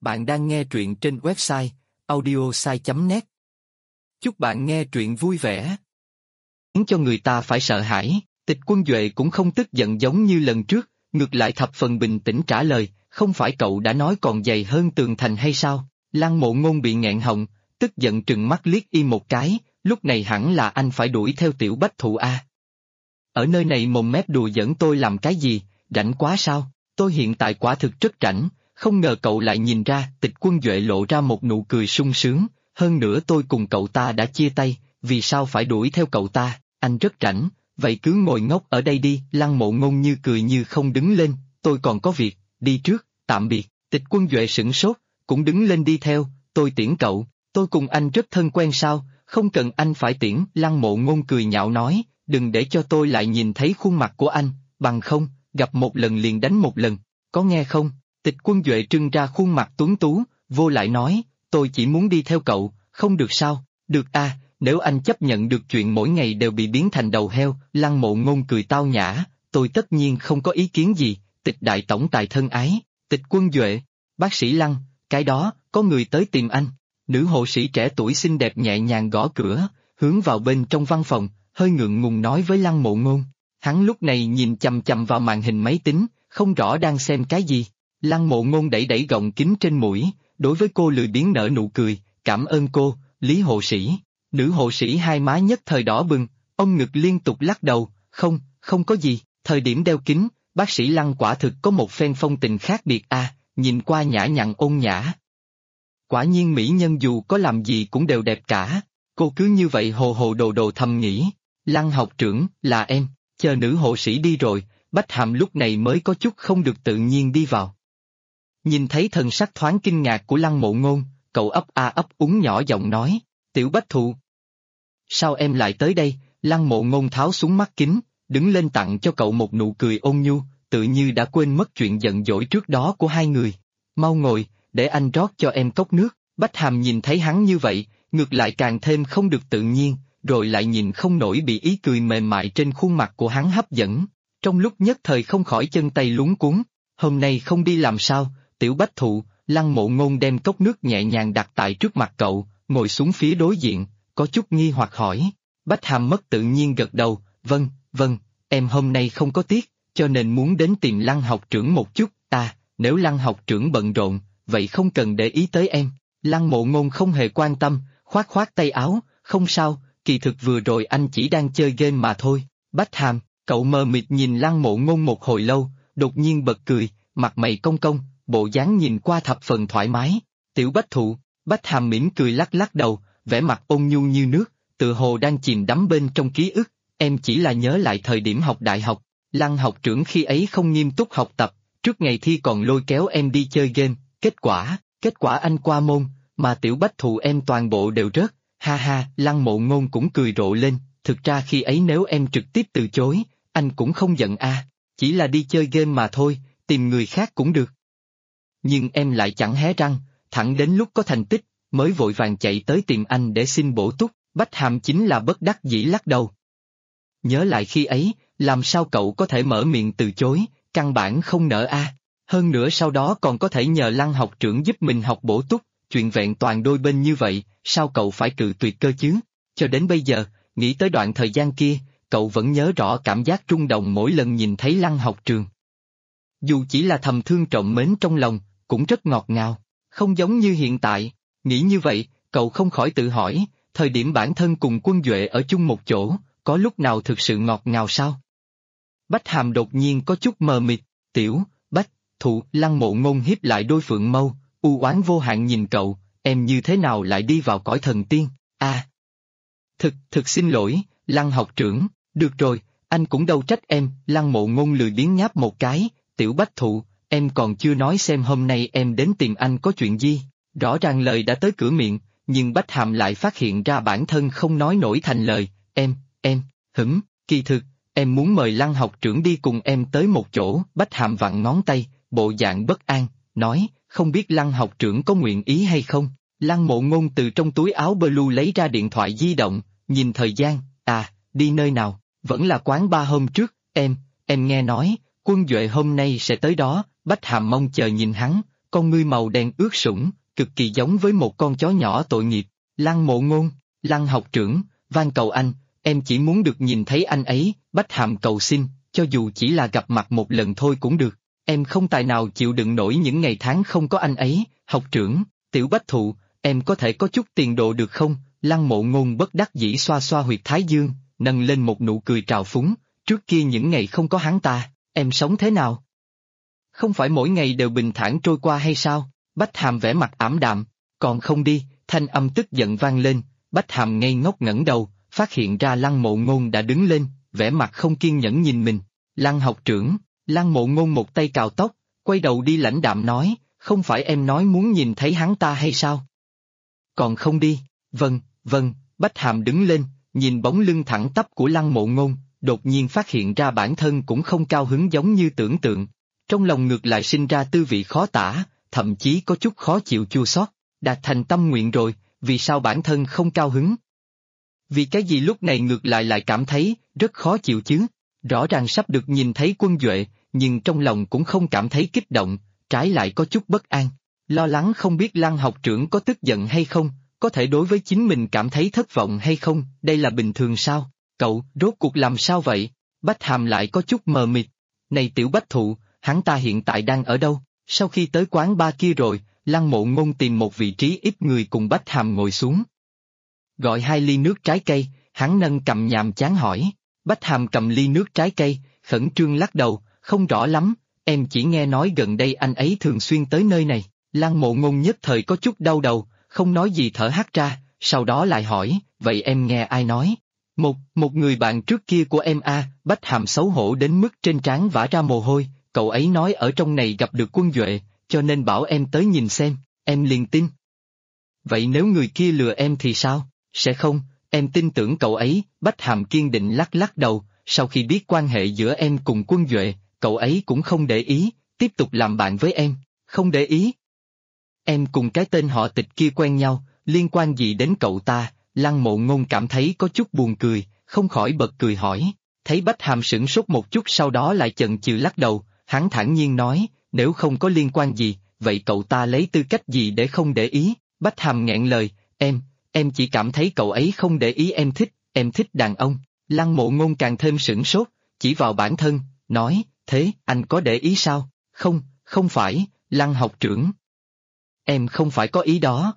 Bạn đang nghe truyện trên website audiosai.net. Chúc bạn nghe truyện vui vẻ. Khiến cho người ta phải sợ hãi, Tịch Quân Duệ cũng không tức giận giống như lần trước, ngược lại thập phần bình tĩnh trả lời, không phải cậu đã nói còn dày hơn tường thành hay sao? Lăng Mộ Ngôn bị nghẹn họng, tức giận trừng mắt liếc y một cái, lúc này hẳn là anh phải đuổi theo Tiểu Bách Thụ a. Ở nơi này mồm mép đùa giỡn tôi làm cái gì, rảnh quá sao? Tôi hiện tại quả thực rất rảnh. Không ngờ cậu lại nhìn ra. Tịch Quân Duệ lộ ra một nụ cười sung sướng, hơn nữa tôi cùng cậu ta đã chia tay, vì sao phải đuổi theo cậu ta, anh rất rảnh, vậy cứ ngồi ngốc ở đây đi. Lăng Mộ Ngôn như cười như không đứng lên, tôi còn có việc, đi trước, tạm biệt. Tịch Quân Duệ sửng sốt, cũng đứng lên đi theo, tôi tiễn cậu, tôi cùng anh rất thân quen sao, không cần anh phải tiễn. Lăng Mộ Ngôn cười nhạo nói, đừng để cho tôi lại nhìn thấy khuôn mặt của anh, bằng không, gặp một lần liền đánh một lần, có nghe không? Tịch Quân Duệ trưng ra khuôn mặt tuấn tú, vô lại nói, tôi chỉ muốn đi theo cậu, không được sao? Được a, nếu anh chấp nhận được chuyện mỗi ngày đều bị biến thành đầu heo. Lăng Mộ Ngôn cười tao nhã, tôi tất nhiên không có ý kiến gì. Tịch đại tổng tài thân ái, Tịch Quân Duệ, bác sĩ Lăng, cái đó, có người tới tìm anh. Nữ hộ sĩ trẻ tuổi xinh đẹp nhẹ nhàng gõ cửa, hướng vào bên trong văn phòng, hơi ngượng ngùng nói với Lăng Mộ Ngôn. Hắn lúc này nhìn chằm chằm vào màn hình máy tính, không rõ đang xem cái gì. Lăng Mộ Ngôn đẩy đẩy gọng kính trên mũi, đối với cô lười biếng nở nụ cười, cảm ơn cô, Lý hộ sĩ. Nữ hộ sĩ hai má nhất thời đỏ bừng, ông ngực liên tục lắc đầu, không có gì. Thời điểm đeo kính, bác sĩ Lăng quả thực có một phen phong tình khác biệt a, nhìn qua nhã nhặn ôn nhã. Quả nhiên mỹ nhân dù có làm gì cũng đều đẹp cả. Cô cứ như vậy hồ hồ đồ đồ thầm nghĩ. Lăng học trưởng, là em. Chờ nữ hộ sĩ đi rồi, Bách Hàm lúc này mới có chút không được tự nhiên đi vào. Nhìn thấy thần sắc thoáng kinh ngạc của Lăng Mộ Ngôn, cậu ấp a ấp úng nhỏ giọng nói, Tiểu Bách Thụ. Sao em lại tới đây? Lăng Mộ Ngôn tháo xuống mắt kính, đứng lên tặng cho cậu một nụ cười ôn nhu, tự như đã quên mất chuyện giận dỗi trước đó của hai người. Mau ngồi, để anh rót cho em cốc nước. Bách Hàm nhìn thấy hắn như vậy, ngược lại càng thêm không được tự nhiên, rồi lại nhìn không nổi bị ý cười mềm mại trên khuôn mặt của hắn hấp dẫn. Trong lúc nhất thời không khỏi chân tay luống cuống, hôm nay không đi làm sao? Tiểu Bách Thụ. Lăng Mộ Ngôn đem cốc nước nhẹ nhàng đặt tại trước mặt cậu, ngồi xuống phía đối diện, có chút nghi hoặc hỏi. Bách Hàm mất tự nhiên gật đầu, vâng, em hôm nay không có tiết, cho nên muốn đến tìm Lăng học trưởng một chút. Nếu Lăng học trưởng bận rộn, vậy không cần để ý tới em. Lăng Mộ Ngôn không hề quan tâm, khoát khoát tay áo, không sao, kỳ thực vừa rồi anh chỉ đang chơi game mà thôi. Bách Hàm, cậu mờ mịt nhìn Lăng Mộ Ngôn một hồi lâu, đột nhiên bật cười, mặt mày cong cong, bộ dáng nhìn qua thập phần thoải mái. Tiểu Bách Thụ. Bách Hàm mỉm cười lắc lắc đầu, vẻ mặt ôn nhu như nước, tựa hồ đang chìm đắm bên trong ký ức. Em chỉ là nhớ lại thời điểm học đại học, Lăng học trưởng khi ấy không nghiêm túc học tập, trước ngày thi còn lôi kéo em đi chơi game, kết quả anh qua môn, mà Tiểu Bách Thụ em toàn bộ đều rớt, ha ha. Lăng Mộ Ngôn cũng cười rộ lên, thực ra khi ấy nếu em trực tiếp từ chối, anh cũng không giận chỉ là đi chơi game mà thôi, tìm người khác cũng được. Nhưng em lại chẳng hé răng, thẳng đến lúc có thành tích, mới vội vàng chạy tới tìm anh để xin bổ túc. Bách Hàm chính là bất đắc dĩ lắc đầu. Nhớ lại khi ấy, làm sao cậu có thể mở miệng từ chối, căn bản không nỡ hơn nữa sau đó còn có thể nhờ Lăng học trưởng giúp mình học bổ túc, chuyện vẹn toàn đôi bên như vậy, sao cậu phải cự tuyệt cơ chứ? Cho đến bây giờ, nghĩ tới đoạn thời gian kia, cậu vẫn nhớ rõ cảm giác rung động mỗi lần nhìn thấy Lăng học trường. Dù chỉ là thầm thương trộm mến trong lòng, cũng rất ngọt ngào, không giống như hiện tại. Nghĩ như vậy, cậu không khỏi tự hỏi, thời điểm bản thân cùng Quân Duệ ở chung một chỗ, có lúc nào thực sự ngọt ngào sao? Bách Hàm đột nhiên có chút mờ mịt. Tiểu Bách Thụ. Lăng Mộ Ngôn hiếp lại đôi phượng mâu, u oán vô hạn nhìn cậu, em như thế nào lại đi vào cõi thần tiên? Thực xin lỗi, Lăng học trưởng. Được rồi, anh cũng đâu trách em. Lăng Mộ Ngôn lười biếng nháp một cái. Tiểu Bách Thụ, em còn chưa nói xem hôm nay em đến tìm anh có chuyện gì. Rõ ràng lời đã tới cửa miệng, nhưng Bách Hàm lại phát hiện ra bản thân không nói nổi thành lời. Kỳ thực, em muốn mời Lăng học trưởng đi cùng em tới một chỗ. Bách Hàm vặn ngón tay, bộ dạng bất an, nói, không biết Lăng học trưởng có nguyện ý hay không. Lăng Mộ Ngôn từ trong túi áo blue lấy ra điện thoại di động, nhìn thời gian, đi nơi nào, vẫn là quán bar hôm trước. Em nghe nói, Quân Duệ hôm nay sẽ tới đó. Bách Hàm mong chờ nhìn hắn, con ngươi màu đen ướt sũng, cực kỳ giống với một con chó nhỏ tội nghiệp. Lăng Mộ Ngôn, Lăng học trưởng, van cầu anh, em chỉ muốn được nhìn thấy anh ấy, Bách Hàm cầu xin, cho dù chỉ là gặp mặt một lần thôi cũng được. Em không tài nào chịu đựng nổi những ngày tháng không có anh ấy, học trưởng, Tiểu Bách Thụ, em có thể có chút tiền đồ được không? Lăng Mộ Ngôn bất đắc dĩ xoa xoa huyệt thái dương, nâng lên một nụ cười trào phúng, trước kia những ngày không có hắn ta, em sống thế nào? Không phải mỗi ngày đều bình thản trôi qua hay sao? Bách Hàm vẻ mặt ảm đạm, còn không đi, thanh âm tức giận vang lên, Bách Hàm ngây ngốc ngẩng đầu, phát hiện ra Lăng Mộ Ngôn đã đứng lên, vẻ mặt không kiên nhẫn nhìn mình. Lăng học trưởng, Lăng Mộ Ngôn một tay cào tóc, quay đầu đi lãnh đạm nói, không phải em nói muốn nhìn thấy hắn ta hay sao? Còn không đi, vâng, Bách Hàm đứng lên, nhìn bóng lưng thẳng tắp của Lăng Mộ Ngôn, đột nhiên phát hiện ra bản thân cũng không cao hứng giống như tưởng tượng. Trong lòng ngược lại sinh ra tư vị khó tả, thậm chí có chút khó chịu chua xót. Đạt thành tâm nguyện rồi, vì sao bản thân không cao hứng? Vì cái gì lúc này ngược lại cảm thấy rất khó chịu chứ? Rõ ràng sắp được nhìn thấy Quân Duệ, nhưng trong lòng cũng không cảm thấy kích động, trái lại có chút bất an. Lo lắng không biết Lăng học trưởng có tức giận hay không, có thể đối với chính mình cảm thấy thất vọng hay không, đây là bình thường sao? Cậu, rốt cuộc làm sao vậy? Bách Hàm lại có chút mờ mịt. Này Tiểu Bách Thụ, hắn ta hiện tại đang ở đâu? Sau khi tới quán bar kia rồi, Lăng Mộ Ngôn tìm một vị trí ít người cùng Bách Hàm ngồi xuống. Gọi 2 ly nước trái cây, hắn nâng cầm nhàm chán hỏi. Bách Hàm cầm ly nước trái cây, khẩn trương lắc đầu, không rõ lắm, em chỉ nghe nói gần đây anh ấy thường xuyên tới nơi này. Lăng Mộ Ngôn nhất thời có chút đau đầu, không nói gì thở hắt ra, sau đó lại hỏi, vậy em nghe ai nói? Một người bạn trước kia của em a. Bách Hàm xấu hổ đến mức trên trán vã ra mồ hôi, cậu ấy nói ở trong này gặp được Quân Duệ, cho nên bảo em tới nhìn xem, em liền tin. Vậy nếu người kia lừa em thì sao? Sẽ không, em tin tưởng cậu ấy, Bách Hàm kiên định lắc đầu, sau khi biết quan hệ giữa em cùng Quân Duệ, cậu ấy cũng không để ý, tiếp tục làm bạn với em, không để ý. Em cùng cái tên họ Tịch kia quen nhau, liên quan gì đến cậu ta? Lăng Mộ Ngôn cảm thấy có chút buồn cười, không khỏi bật cười hỏi, thấy Bách Hàm sửng sốt một chút sau đó lại chần chừ lắc đầu, hắn thản nhiên nói, nếu không có liên quan gì, vậy cậu ta lấy tư cách gì để không để ý? Bách Hàm nghẹn lời, em chỉ cảm thấy cậu ấy không để ý em thích đàn ông. Lăng Mộ Ngôn càng thêm sửng sốt, chỉ vào bản thân, nói, thế anh có để ý sao? Không phải, Lăng học trưởng. Em không phải có ý đó.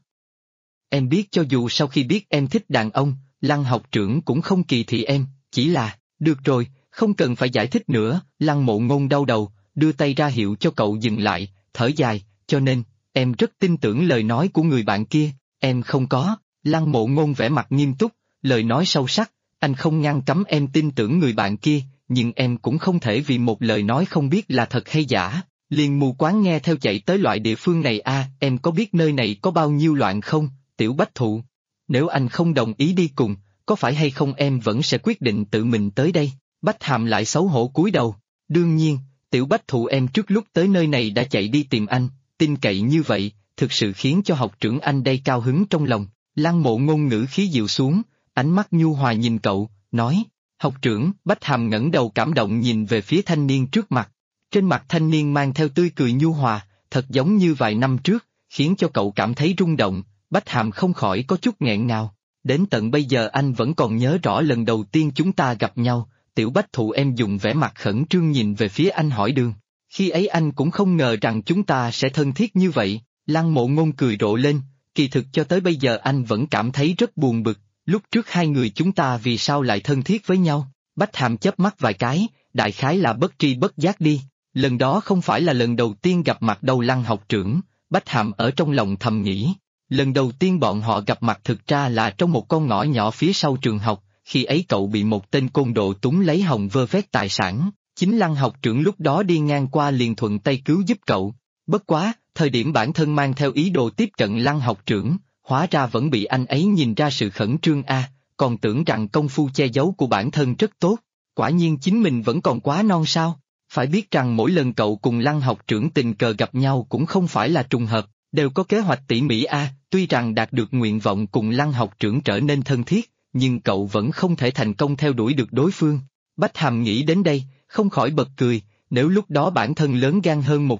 Em biết cho dù sau khi biết em thích đàn ông, Lăng học trưởng cũng không kỳ thị em, chỉ là, được rồi, không cần phải giải thích nữa. Lăng Mộ Ngôn đau đầu, đưa tay ra hiệu cho cậu dừng lại, thở dài, cho nên, em rất tin tưởng lời nói của người bạn kia, em không có. Lăng Mộ Ngôn vẻ mặt nghiêm túc, lời nói sâu sắc, anh không ngăn cấm em tin tưởng người bạn kia, nhưng em cũng không thể vì một lời nói không biết là thật hay giả, liền mù quáng nghe theo chạy tới loại địa phương này a. Em có biết nơi này có bao nhiêu loạn không, Tiểu Bách Thụ? Nếu anh không đồng ý đi cùng, có phải hay không em vẫn sẽ quyết định tự mình tới đây? Bách Hàm lại xấu hổ cúi đầu, đương nhiên, Tiểu Bách Thụ em trước lúc tới nơi này đã chạy đi tìm anh, tin cậy như vậy, thực sự khiến cho học trưởng anh đây cao hứng trong lòng. Lăng Mộ Ngôn ngữ khí dịu xuống, ánh mắt nhu hòa nhìn cậu, nói, học trưởng. Bách Hàm ngẩng đầu cảm động nhìn về phía thanh niên trước mặt, trên mặt thanh niên mang theo tươi cười nhu hòa, thật giống như vài năm trước, khiến cho cậu cảm thấy rung động. Bách Hàm không khỏi có chút nghẹn ngào, đến tận bây giờ anh vẫn còn nhớ rõ lần đầu tiên chúng ta gặp nhau. Tiểu Bách Thụ em dùng vẻ mặt khẩn trương nhìn về phía anh hỏi đường, khi ấy anh cũng không ngờ rằng chúng ta sẽ thân thiết như vậy. Lăng Mộ Ngôn cười rộ lên, kỳ thực cho tới bây giờ anh vẫn cảm thấy rất buồn bực, lúc trước hai người chúng ta vì sao lại thân thiết với nhau? Bách Hàm chớp mắt vài cái, đại khái là bất tri bất giác đi, lần đó không phải là lần đầu tiên gặp mặt đâu. Lăng học trưởng, Bách Hàm ở trong lòng thầm nghĩ, lần đầu tiên bọn họ gặp mặt thực ra là trong một con ngõ nhỏ phía sau trường học, khi ấy cậu bị một tên côn đồ túng lấy hồng vơ vét tài sản, chính Lăng học trưởng lúc đó đi ngang qua liền thuận tay cứu giúp cậu. Bất quá, thời điểm bản thân mang theo ý đồ tiếp cận Lăng học trưởng, hóa ra vẫn bị anh ấy nhìn ra sự khẩn trương a, còn tưởng rằng công phu che giấu của bản thân rất tốt, quả nhiên chính mình vẫn còn quá non sao. Phải biết rằng mỗi lần cậu cùng Lăng học trưởng tình cờ gặp nhau cũng không phải là trùng hợp, đều có kế hoạch tỉ mỉ a. Tuy rằng đạt được nguyện vọng cùng Lăng học trưởng trở nên thân thiết, nhưng cậu vẫn không thể thành công theo đuổi được đối phương. Bách Hàm nghĩ đến đây, không khỏi bật cười, nếu lúc đó bản thân lớn gan hơn một chút,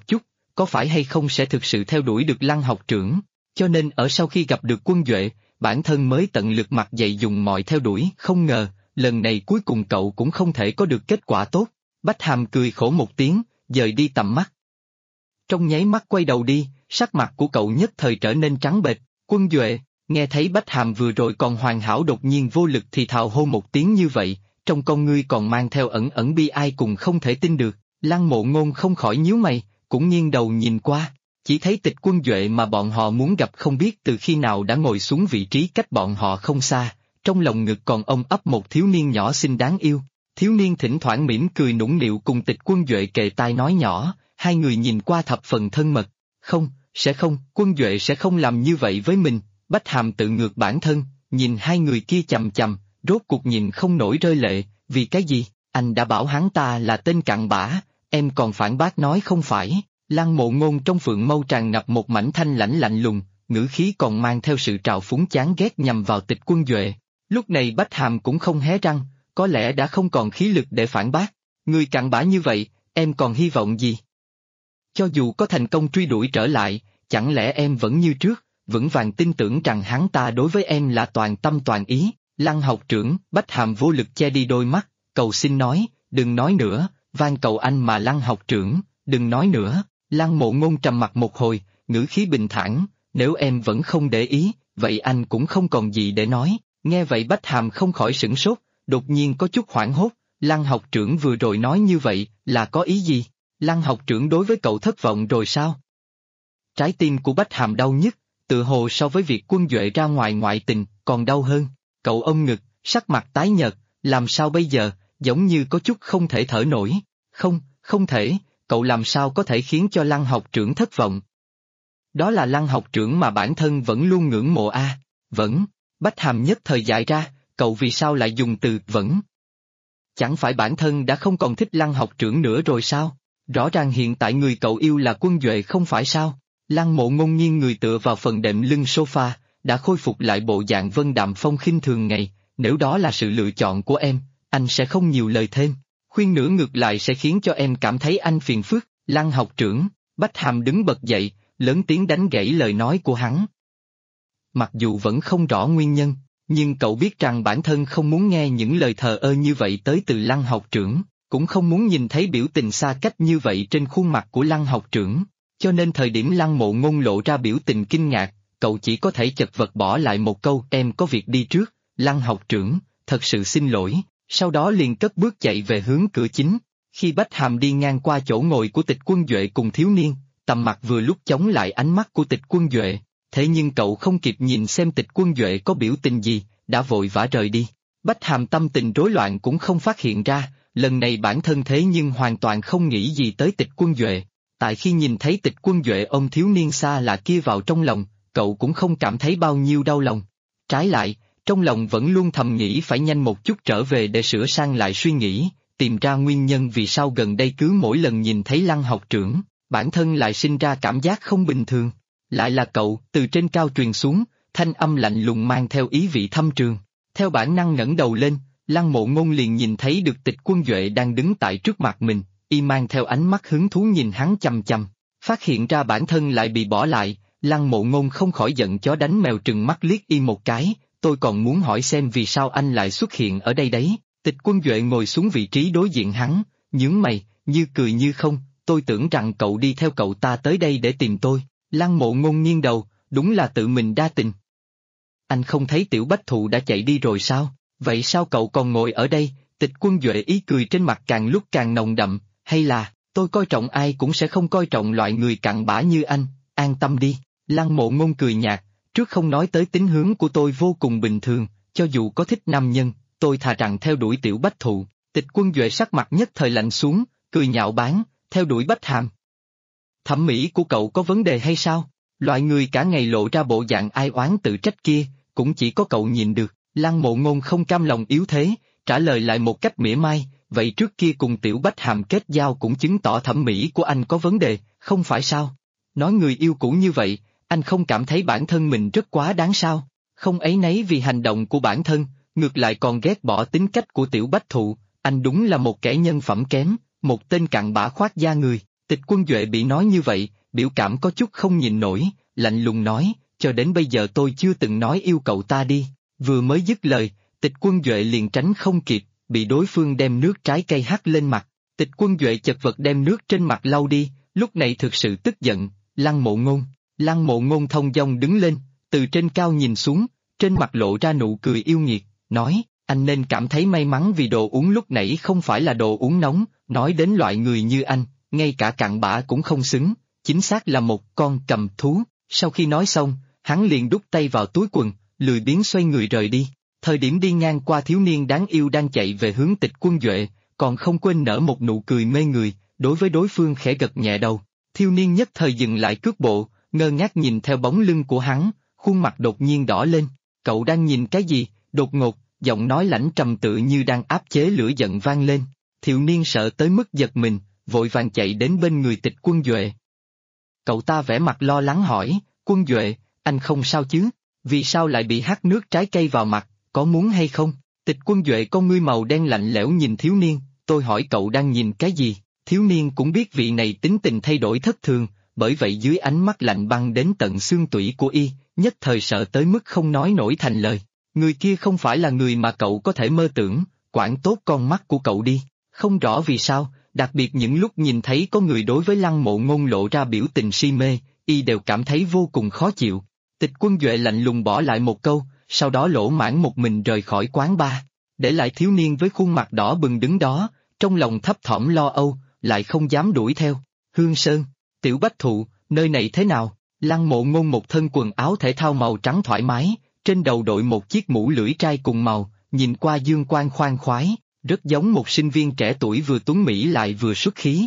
có phải hay không sẽ thực sự theo đuổi được Lăng học trưởng. Cho nên ở sau khi gặp được Quân Duệ, bản thân mới tận lực mặt dày dùng mọi theo đuổi, không ngờ, lần này cuối cùng cậu cũng không thể có được kết quả tốt. Bách Hàm cười khổ một tiếng, dời đi tầm mắt. Trong nháy mắt quay đầu đi, sắc mặt của cậu nhất thời trở nên trắng bệch. Quân Duệ, nghe thấy Bách Hàm vừa rồi còn hoàn hảo đột nhiên vô lực thì thào hô một tiếng như vậy, trong con ngươi còn mang theo ẩn ẩn bi ai cùng không thể tin được. Lăng Mộ Ngôn không khỏi nhíu mày, cũng nghiêng đầu nhìn qua, chỉ thấy Tịch Quân Duệ mà bọn họ muốn gặp không biết từ khi nào đã ngồi xuống vị trí cách bọn họ không xa, trong lòng ngực còn ôm ấp một thiếu niên nhỏ xinh đáng yêu. Thiếu niên thỉnh thoảng mỉm cười nũng nịu cùng Tịch Quân Duệ kề tai nói nhỏ, hai người nhìn qua thập phần thân mật. Không, sẽ không, Quân Duệ sẽ không làm như vậy với mình. Bách Hàm tự ngược bản thân, nhìn hai người kia chằm chằm, rốt cuộc nhìn không nổi rơi lệ. Vì cái gì? Anh đã bảo hắn ta là tên cặn bã, em còn phản bác nói không phải. Lăng Mộ Ngôn trong phượng mâu tràn ngập một mảnh thanh lãnh lạnh lùng, ngữ khí còn mang theo sự trào phúng chán ghét nhằm vào Tịch Quân Duệ. Lúc này Bách Hàm cũng không hé răng, có lẽ đã không còn khí lực để phản bác. Người cặn bã như vậy, em còn hy vọng gì? Cho dù có thành công truy đuổi trở lại, chẳng lẽ em vẫn như trước, vững vàng tin tưởng rằng hắn ta đối với em là toàn tâm toàn ý? Lăng học trưởng, Bách Hàm vô lực che đi đôi mắt, cầu xin nói, đừng nói nữa, van cầu anh mà Lăng học trưởng, đừng nói nữa. Lăng Mộ Ngôn trầm mặt một hồi, ngữ khí bình thản, nếu em vẫn không để ý, vậy anh cũng không còn gì để nói. Nghe vậy Bách Hàm không khỏi sửng sốt, đột nhiên có chút hoảng hốt, Lăng học trưởng vừa rồi nói như vậy, là có ý gì? Lăng học trưởng đối với cậu thất vọng rồi sao? Trái tim của Bách Hàm đau nhức, tự hồ so với việc Quân Duệ ra ngoài ngoại tình, còn đau hơn. Cậu ôm ngực, sắc mặt tái nhợt, làm sao bây giờ, giống như có chút không thể thở nổi. Không, không thể, cậu làm sao có thể khiến cho Lăng học trưởng thất vọng? Đó là Lăng học trưởng mà bản thân vẫn luôn ngưỡng mộ a. Vẫn. Bách Hàm nhất thời dại ra, cậu vì sao lại dùng từ vẫn? Chẳng phải bản thân đã không còn thích Lăng học trưởng nữa rồi sao? Rõ ràng hiện tại người cậu yêu là Quân Duệ không phải sao? Lăng Mộ Ngôn nghiêng người tựa vào phần đệm lưng sofa, đã khôi phục lại bộ dạng vân đạm phong khinh thường ngày. Nếu đó là sự lựa chọn của em, anh sẽ không nhiều lời thêm. Khuyên nữa ngược lại sẽ khiến cho em cảm thấy anh phiền phức. Lăng học trưởng, Bách Hàm đứng bật dậy, lớn tiếng đánh gãy lời nói của hắn. Mặc dù vẫn không rõ nguyên nhân, nhưng cậu biết rằng bản thân không muốn nghe những lời thờ ơ như vậy tới từ Lăng học trưởng, cũng không muốn nhìn thấy biểu tình xa cách như vậy trên khuôn mặt của Lăng học trưởng. Cho nên thời điểm Lăng Mộ Ngôn lộ ra biểu tình kinh ngạc, cậu chỉ có thể chật vật bỏ lại một câu em có việc đi trước, Lăng học trưởng, thật sự xin lỗi, sau đó liền cất bước chạy về hướng cửa chính. Khi Bách Hàm đi ngang qua chỗ ngồi của Tịch Quân Duệ cùng thiếu niên, tầm mặt vừa lúc chống lại ánh mắt của Tịch Quân Duệ, thế nhưng cậu không kịp nhìn xem Tịch Quân Duệ có biểu tình gì, đã vội vã rời đi. Bách Hàm tâm tình rối loạn cũng không phát hiện ra, lần này bản thân thế nhưng hoàn toàn không nghĩ gì tới Tịch Quân Duệ. Tại khi nhìn thấy Tịch Quân Duệ ôm thiếu niên xa lạ kia vào trong lòng, cậu cũng không cảm thấy bao nhiêu đau lòng. Trái lại, trong lòng vẫn luôn thầm nghĩ phải nhanh một chút trở về để sửa sang lại suy nghĩ, tìm ra nguyên nhân vì sao gần đây cứ mỗi lần nhìn thấy Lăng học trưởng, bản thân lại sinh ra cảm giác không bình thường. Lại là cậu, từ trên cao truyền xuống, thanh âm lạnh lùng mang theo ý vị thâm trường. Theo bản năng ngẩng đầu lên, Lăng Mộ Ngôn liền nhìn thấy được Tịch Quân Duệ đang đứng tại trước mặt mình, y mang theo ánh mắt hứng thú nhìn hắn chằm chằm. Phát hiện ra bản thân lại bị bỏ lại, Lăng Mộ Ngôn không khỏi giận chó đánh mèo trừng mắt liếc y một cái, tôi còn muốn hỏi xem vì sao anh lại xuất hiện ở đây đấy. Tịch Quân Duệ ngồi xuống vị trí đối diện hắn, nhướng mày, như cười như không, tôi tưởng rằng cậu đi theo cậu ta tới đây để tìm tôi. Lăng Mộ Ngôn nghiêng đầu, đúng là tự mình đa tình. Anh không thấy Tiểu Bách Thụ đã chạy đi rồi sao? Vậy sao cậu còn ngồi ở đây? Tịch Quân Duệ ý cười trên mặt càng lúc càng nồng đậm, hay là, tôi coi trọng ai cũng sẽ không coi trọng loại người cặn bã như anh, an tâm đi. Lăng Mộ Ngôn cười nhạt, trước không nói tới tính hướng của tôi vô cùng bình thường, cho dù có thích nam nhân, tôi thà rằng theo đuổi Tiểu Bách Thụ. Tịch Quân Duệ sắc mặt nhất thời lạnh xuống, cười nhạo báng, theo đuổi Bách Hàm. Thẩm mỹ của cậu có vấn đề hay sao? Loại người cả ngày lộ ra bộ dạng ai oán tự trách kia, cũng chỉ có cậu nhìn được. Lăng Mộ Ngôn không cam lòng yếu thế, trả lời lại một cách mỉa mai, vậy trước kia cùng Tiểu Bách Hàm kết giao cũng chứng tỏ thẩm mỹ của anh có vấn đề, không phải sao? Nói người yêu cũ như vậy, anh không cảm thấy bản thân mình rất quá đáng sao? Không áy náy vì hành động của bản thân, ngược lại còn ghét bỏ tính cách của Tiểu Bách Thụ, anh đúng là một kẻ nhân phẩm kém, một tên cặn bã khoác da người. Tịch Quân Duệ bị nói như vậy, biểu cảm có chút không nhìn nổi, lạnh lùng nói, cho đến bây giờ tôi chưa từng nói yêu cậu ta đi. Vừa mới dứt lời, Tịch Quân Duệ liền tránh không kịp, bị đối phương đem nước trái cây hắt lên mặt. Tịch Quân Duệ chật vật đem nước trên mặt lau đi, lúc này thực sự tức giận, Lăng Mộ Ngôn. Lăng Mộ Ngôn thông dong đứng lên, từ trên cao nhìn xuống, trên mặt lộ ra nụ cười yêu nghiệt, nói, anh nên cảm thấy may mắn vì đồ uống lúc nãy không phải là đồ uống nóng, nói đến loại người như anh, ngay cả cặn bã cũng không xứng, chính xác là một con cầm thú. Sau khi nói xong, hắn liền đút tay vào túi quần, lười biếng xoay người rời đi. Thời điểm đi ngang qua thiếu niên đáng yêu đang chạy về hướng Tịch Quân Duệ, còn không quên nở một nụ cười mê người, đối với đối phương khẽ gật nhẹ đầu. Thiếu niên nhất thời dừng lại cước bộ, ngơ ngác nhìn theo bóng lưng của hắn, khuôn mặt đột nhiên đỏ lên. Cậu đang nhìn cái gì? Đột ngột, giọng nói lãnh trầm tự như đang áp chế lửa giận vang lên. Thiếu niên sợ tới mức giật mình, vội vàng chạy đến bên người Tịch Quân Duệ. Cậu ta vẻ mặt lo lắng hỏi, Quân Duệ, anh không sao chứ? Vì sao lại bị hắt nước trái cây vào mặt, có muốn hay không? Tịch Quân Duệ con ngươi màu đen lạnh lẽo nhìn thiếu niên, tôi hỏi cậu đang nhìn cái gì? Thiếu niên cũng biết vị này tính tình thay đổi thất thường, bởi vậy dưới ánh mắt lạnh băng đến tận xương tủy của y, nhất thời sợ tới mức không nói nổi thành lời. Người kia không phải là người mà cậu có thể mơ tưởng, quản tốt con mắt của cậu đi. Không rõ vì sao, đặc biệt những lúc nhìn thấy có người đối với Lăng Mộ Ngôn lộ ra biểu tình si mê, y đều cảm thấy vô cùng khó chịu. Tịch Quân Duệ lạnh lùng bỏ lại một câu, sau đó lỗ mãng một mình rời khỏi quán bar, để lại thiếu niên với khuôn mặt đỏ bừng đứng đó, trong lòng thấp thỏm lo âu, lại không dám đuổi theo. Hương Sơn, Tiểu Bách Thụ, nơi này thế nào? Lăng Mộ Ngôn một thân quần áo thể thao màu trắng thoải mái, trên đầu đội một chiếc mũ lưỡi trai cùng màu, nhìn qua dương quang khoan khoái, rất giống một sinh viên trẻ tuổi vừa tuấn mỹ lại vừa xuất khí.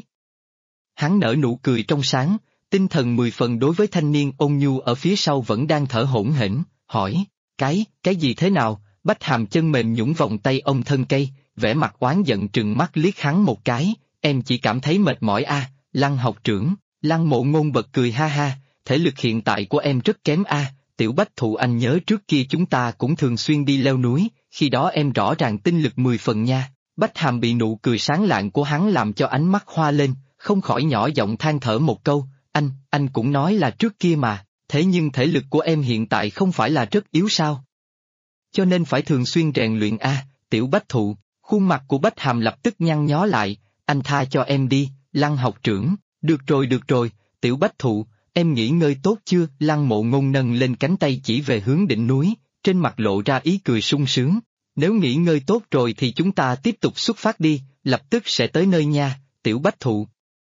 Hắn nở nụ cười trong sáng, tinh thần 10 phần đối với thanh niên ôn nhu ở phía sau vẫn đang thở hổn hển, hỏi, cái gì thế nào? Bách Hàm chân mềm nhũn vòng tay ông thân cây, vẻ mặt oán giận trừng mắt liếc hắn một cái, em chỉ cảm thấy mệt mỏi a. Lăng học trưởng. Lăng Mộ Ngôn bật cười ha ha, thể lực hiện tại của em rất kém a. Tiểu Bách Thụ anh nhớ trước kia chúng ta cũng thường xuyên đi leo núi, khi đó em rõ ràng tinh lực 10 phần nha. Bách Hàm bị nụ cười sáng lạng của hắn làm cho ánh mắt hoa lên, không khỏi nhỏ giọng than thở một câu, anh cũng nói là trước kia mà, thế nhưng thể lực của em hiện tại không phải là rất yếu sao? Cho nên phải thường xuyên rèn luyện a. Tiểu Bách Thụ. Khuôn mặt của Bách Hàm lập tức nhăn nhó lại, anh tha cho em đi, Lăng học trưởng, được rồi, Tiểu Bách Thụ, em nghỉ ngơi tốt chưa? Lăng Mộ Ngôn nâng lên cánh tay chỉ về hướng đỉnh núi, trên mặt lộ ra ý cười sung sướng, nếu nghỉ ngơi tốt rồi thì chúng ta tiếp tục xuất phát đi, lập tức sẽ tới nơi nha, Tiểu Bách Thụ.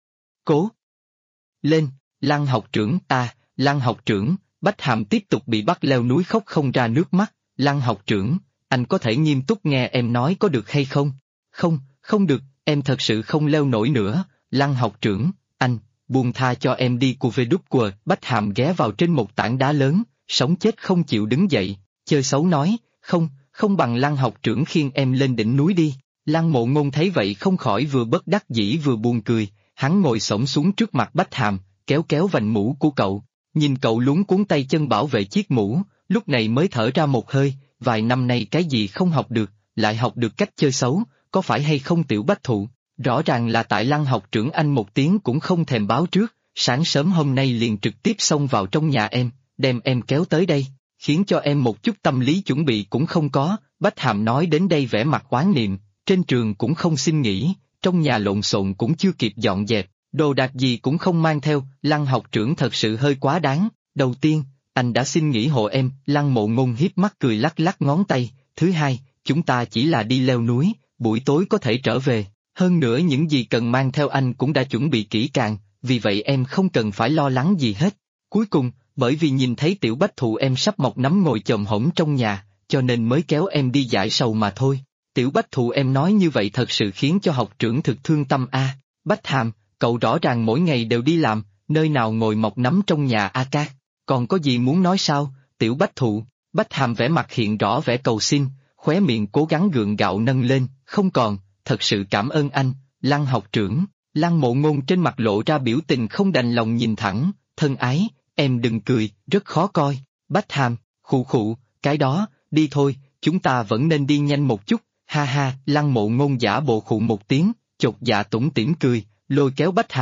Cố lên, Lăng học trưởng, Lăng học trưởng. Bách Hàm tiếp tục bị bắt leo núi khóc không ra nước mắt, Lăng học trưởng, anh có thể nghiêm túc nghe em nói có được hay không? Không được, em thật sự không leo nổi nữa, Lăng học trưởng, anh, buông tha cho em đi của VW. Bách Hàm ghé vào trên một tảng đá lớn, sống chết không chịu đứng dậy, chơi xấu nói, không bằng Lăng học trưởng khiêng em lên đỉnh núi đi. Lăng Mộ Ngôn thấy vậy không khỏi vừa bất đắc dĩ vừa buồn cười, hắn ngồi xổm xuống trước mặt Bách Hàm, kéo vành mũ của cậu, nhìn cậu luống cuống tay chân bảo vệ chiếc mũ, lúc này mới thở ra một hơi, vài năm nay cái gì không học được, lại học được cách chơi xấu, có phải hay không Tiểu Bách Thụ? Rõ ràng là tại Lăng học trưởng anh một tiếng cũng không thèm báo trước, sáng sớm hôm nay liền trực tiếp xông vào trong nhà em, đem em kéo tới đây, khiến cho em một chút tâm lý chuẩn bị cũng không có. Bách Hàm nói đến đây vẻ mặt oán niệm, trên trường cũng không xin nghỉ, trong nhà lộn xộn cũng chưa kịp dọn dẹp, đồ đạc gì cũng không mang theo, Lăng học trưởng thật sự hơi quá đáng. Đầu tiên, anh đã xin nghỉ hộ em, Lăng Mộ Ngôn hiếp mắt cười lắc lắc ngón tay, thứ hai, chúng ta chỉ là đi leo núi, buổi tối có thể trở về, hơn nữa những gì cần mang theo anh cũng đã chuẩn bị kỹ càng, vì vậy em không cần phải lo lắng gì hết. Cuối cùng, bởi vì nhìn thấy Tiểu Bách Thụ em sắp mọc nấm ngồi chồm hổm trong nhà, cho nên mới kéo em đi giải sầu mà thôi. Tiểu Bách Thụ em nói như vậy thật sự khiến cho học trưởng thực thương tâm a. Bách Hàm, cậu rõ ràng mỗi ngày đều đi làm, nơi nào ngồi mọc nấm trong nhà a ca, còn có gì muốn nói sao? Tiểu Bách Thụ. Bách Hàm vẻ mặt hiện rõ vẻ cầu xin, khóe miệng cố gắng gượng gạo nâng lên, không còn, thật sự cảm ơn anh, Lăng học trưởng. Lăng Mộ Ngôn trên mặt lộ ra biểu tình không đành lòng nhìn thẳng, thân ái, em đừng cười, rất khó coi. Bách Hàm, khụ, cái đó, đi thôi, chúng ta vẫn nên đi nhanh một chút, ha ha. Lăng Mộ Ngôn giả bộ khụ một tiếng, chột dạ tủm tỉm cười, lôi kéo Bách Hàm.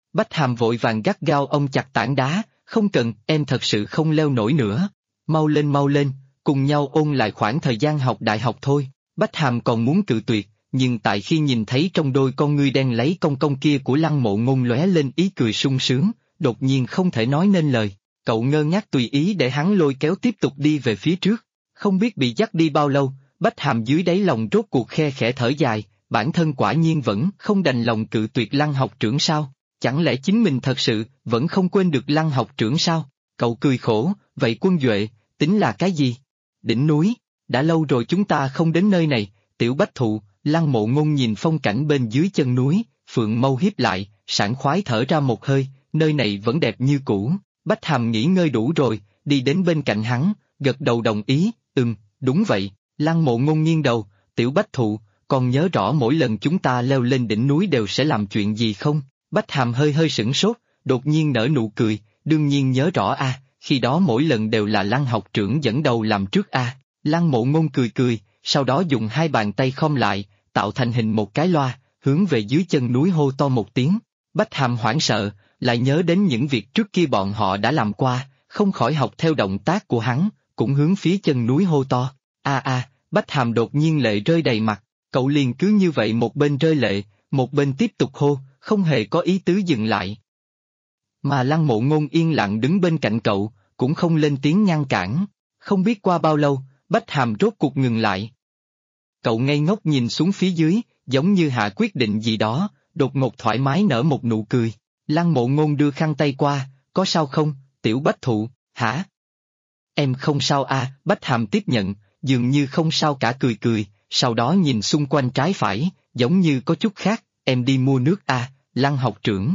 Bách Hàm vội vàng gắt gao ông chặt tảng đá, không cần, em thật sự không leo nổi nữa. Mau lên, cùng nhau ôn lại khoảng thời gian học đại học thôi. Bách Hàm còn muốn cự tuyệt, nhưng tại khi nhìn thấy trong đôi con ngươi đen lấy cong cong kia của Lăng Mộ Ngôn lóe lên ý cười sung sướng, đột nhiên không thể nói nên lời. Cậu ngơ ngác tùy ý để hắn lôi kéo tiếp tục đi về phía trước. Không biết bị dắt đi bao lâu, Bách Hàm dưới đáy lòng rốt cuộc khe khẽ thở dài, bản thân quả nhiên vẫn không đành lòng cự tuyệt Lăng học trưởng sao? Chẳng lẽ chính mình thật sự vẫn không quên được Lăng học trưởng sao? Cậu cười khổ, vậy Quân Duệ, tính là cái gì? Đỉnh núi, đã lâu rồi chúng ta không đến nơi này, Tiểu Bách Thụ. Lăng Mộ Ngôn nhìn phong cảnh bên dưới chân núi, phượng mâu hiếp lại, sảng khoái thở ra một hơi, nơi này vẫn đẹp như cũ. Bách Hàm nghỉ ngơi đủ rồi, đi đến bên cạnh hắn, gật đầu đồng ý, đúng vậy. Lăng Mộ Ngôn nghiêng đầu, Tiểu Bách Thụ, còn nhớ rõ mỗi lần chúng ta leo lên đỉnh núi đều sẽ làm chuyện gì không? Bách Hàm hơi hơi sửng sốt, đột nhiên nở nụ cười, đương nhiên nhớ rõ khi đó mỗi lần đều là Lăng học trưởng dẫn đầu làm trước Lăng Mộ Ngôn cười cười, sau đó dùng hai bàn tay khom lại, tạo thành hình một cái loa, hướng về dưới chân núi hô to một tiếng. Bách Hàm hoảng sợ, lại nhớ đến những việc trước kia bọn họ đã làm qua, không khỏi học theo động tác của hắn, cũng hướng phía chân núi hô to. Bách Hàm đột nhiên lệ rơi đầy mặt, cậu liền cứ như vậy một bên rơi lệ, một bên tiếp tục hô, không hề có ý tứ dừng lại. Mà Lăng Mộ Ngôn yên lặng đứng bên cạnh cậu, cũng không lên tiếng ngăn cản. Không biết qua bao lâu, Bách Hàm rốt cuộc ngừng lại. Cậu ngây ngốc nhìn xuống phía dưới, giống như hạ quyết định gì đó, đột ngột thoải mái nở một nụ cười. Lăng Mộ Ngôn đưa khăn tay qua, có sao không, Tiểu Bách Thụ, hả? Em không sao Bách Hàm tiếp nhận, dường như không sao cả cười cười, sau đó nhìn xung quanh trái phải, giống như có chút khác, em đi mua nước Lăng học trưởng,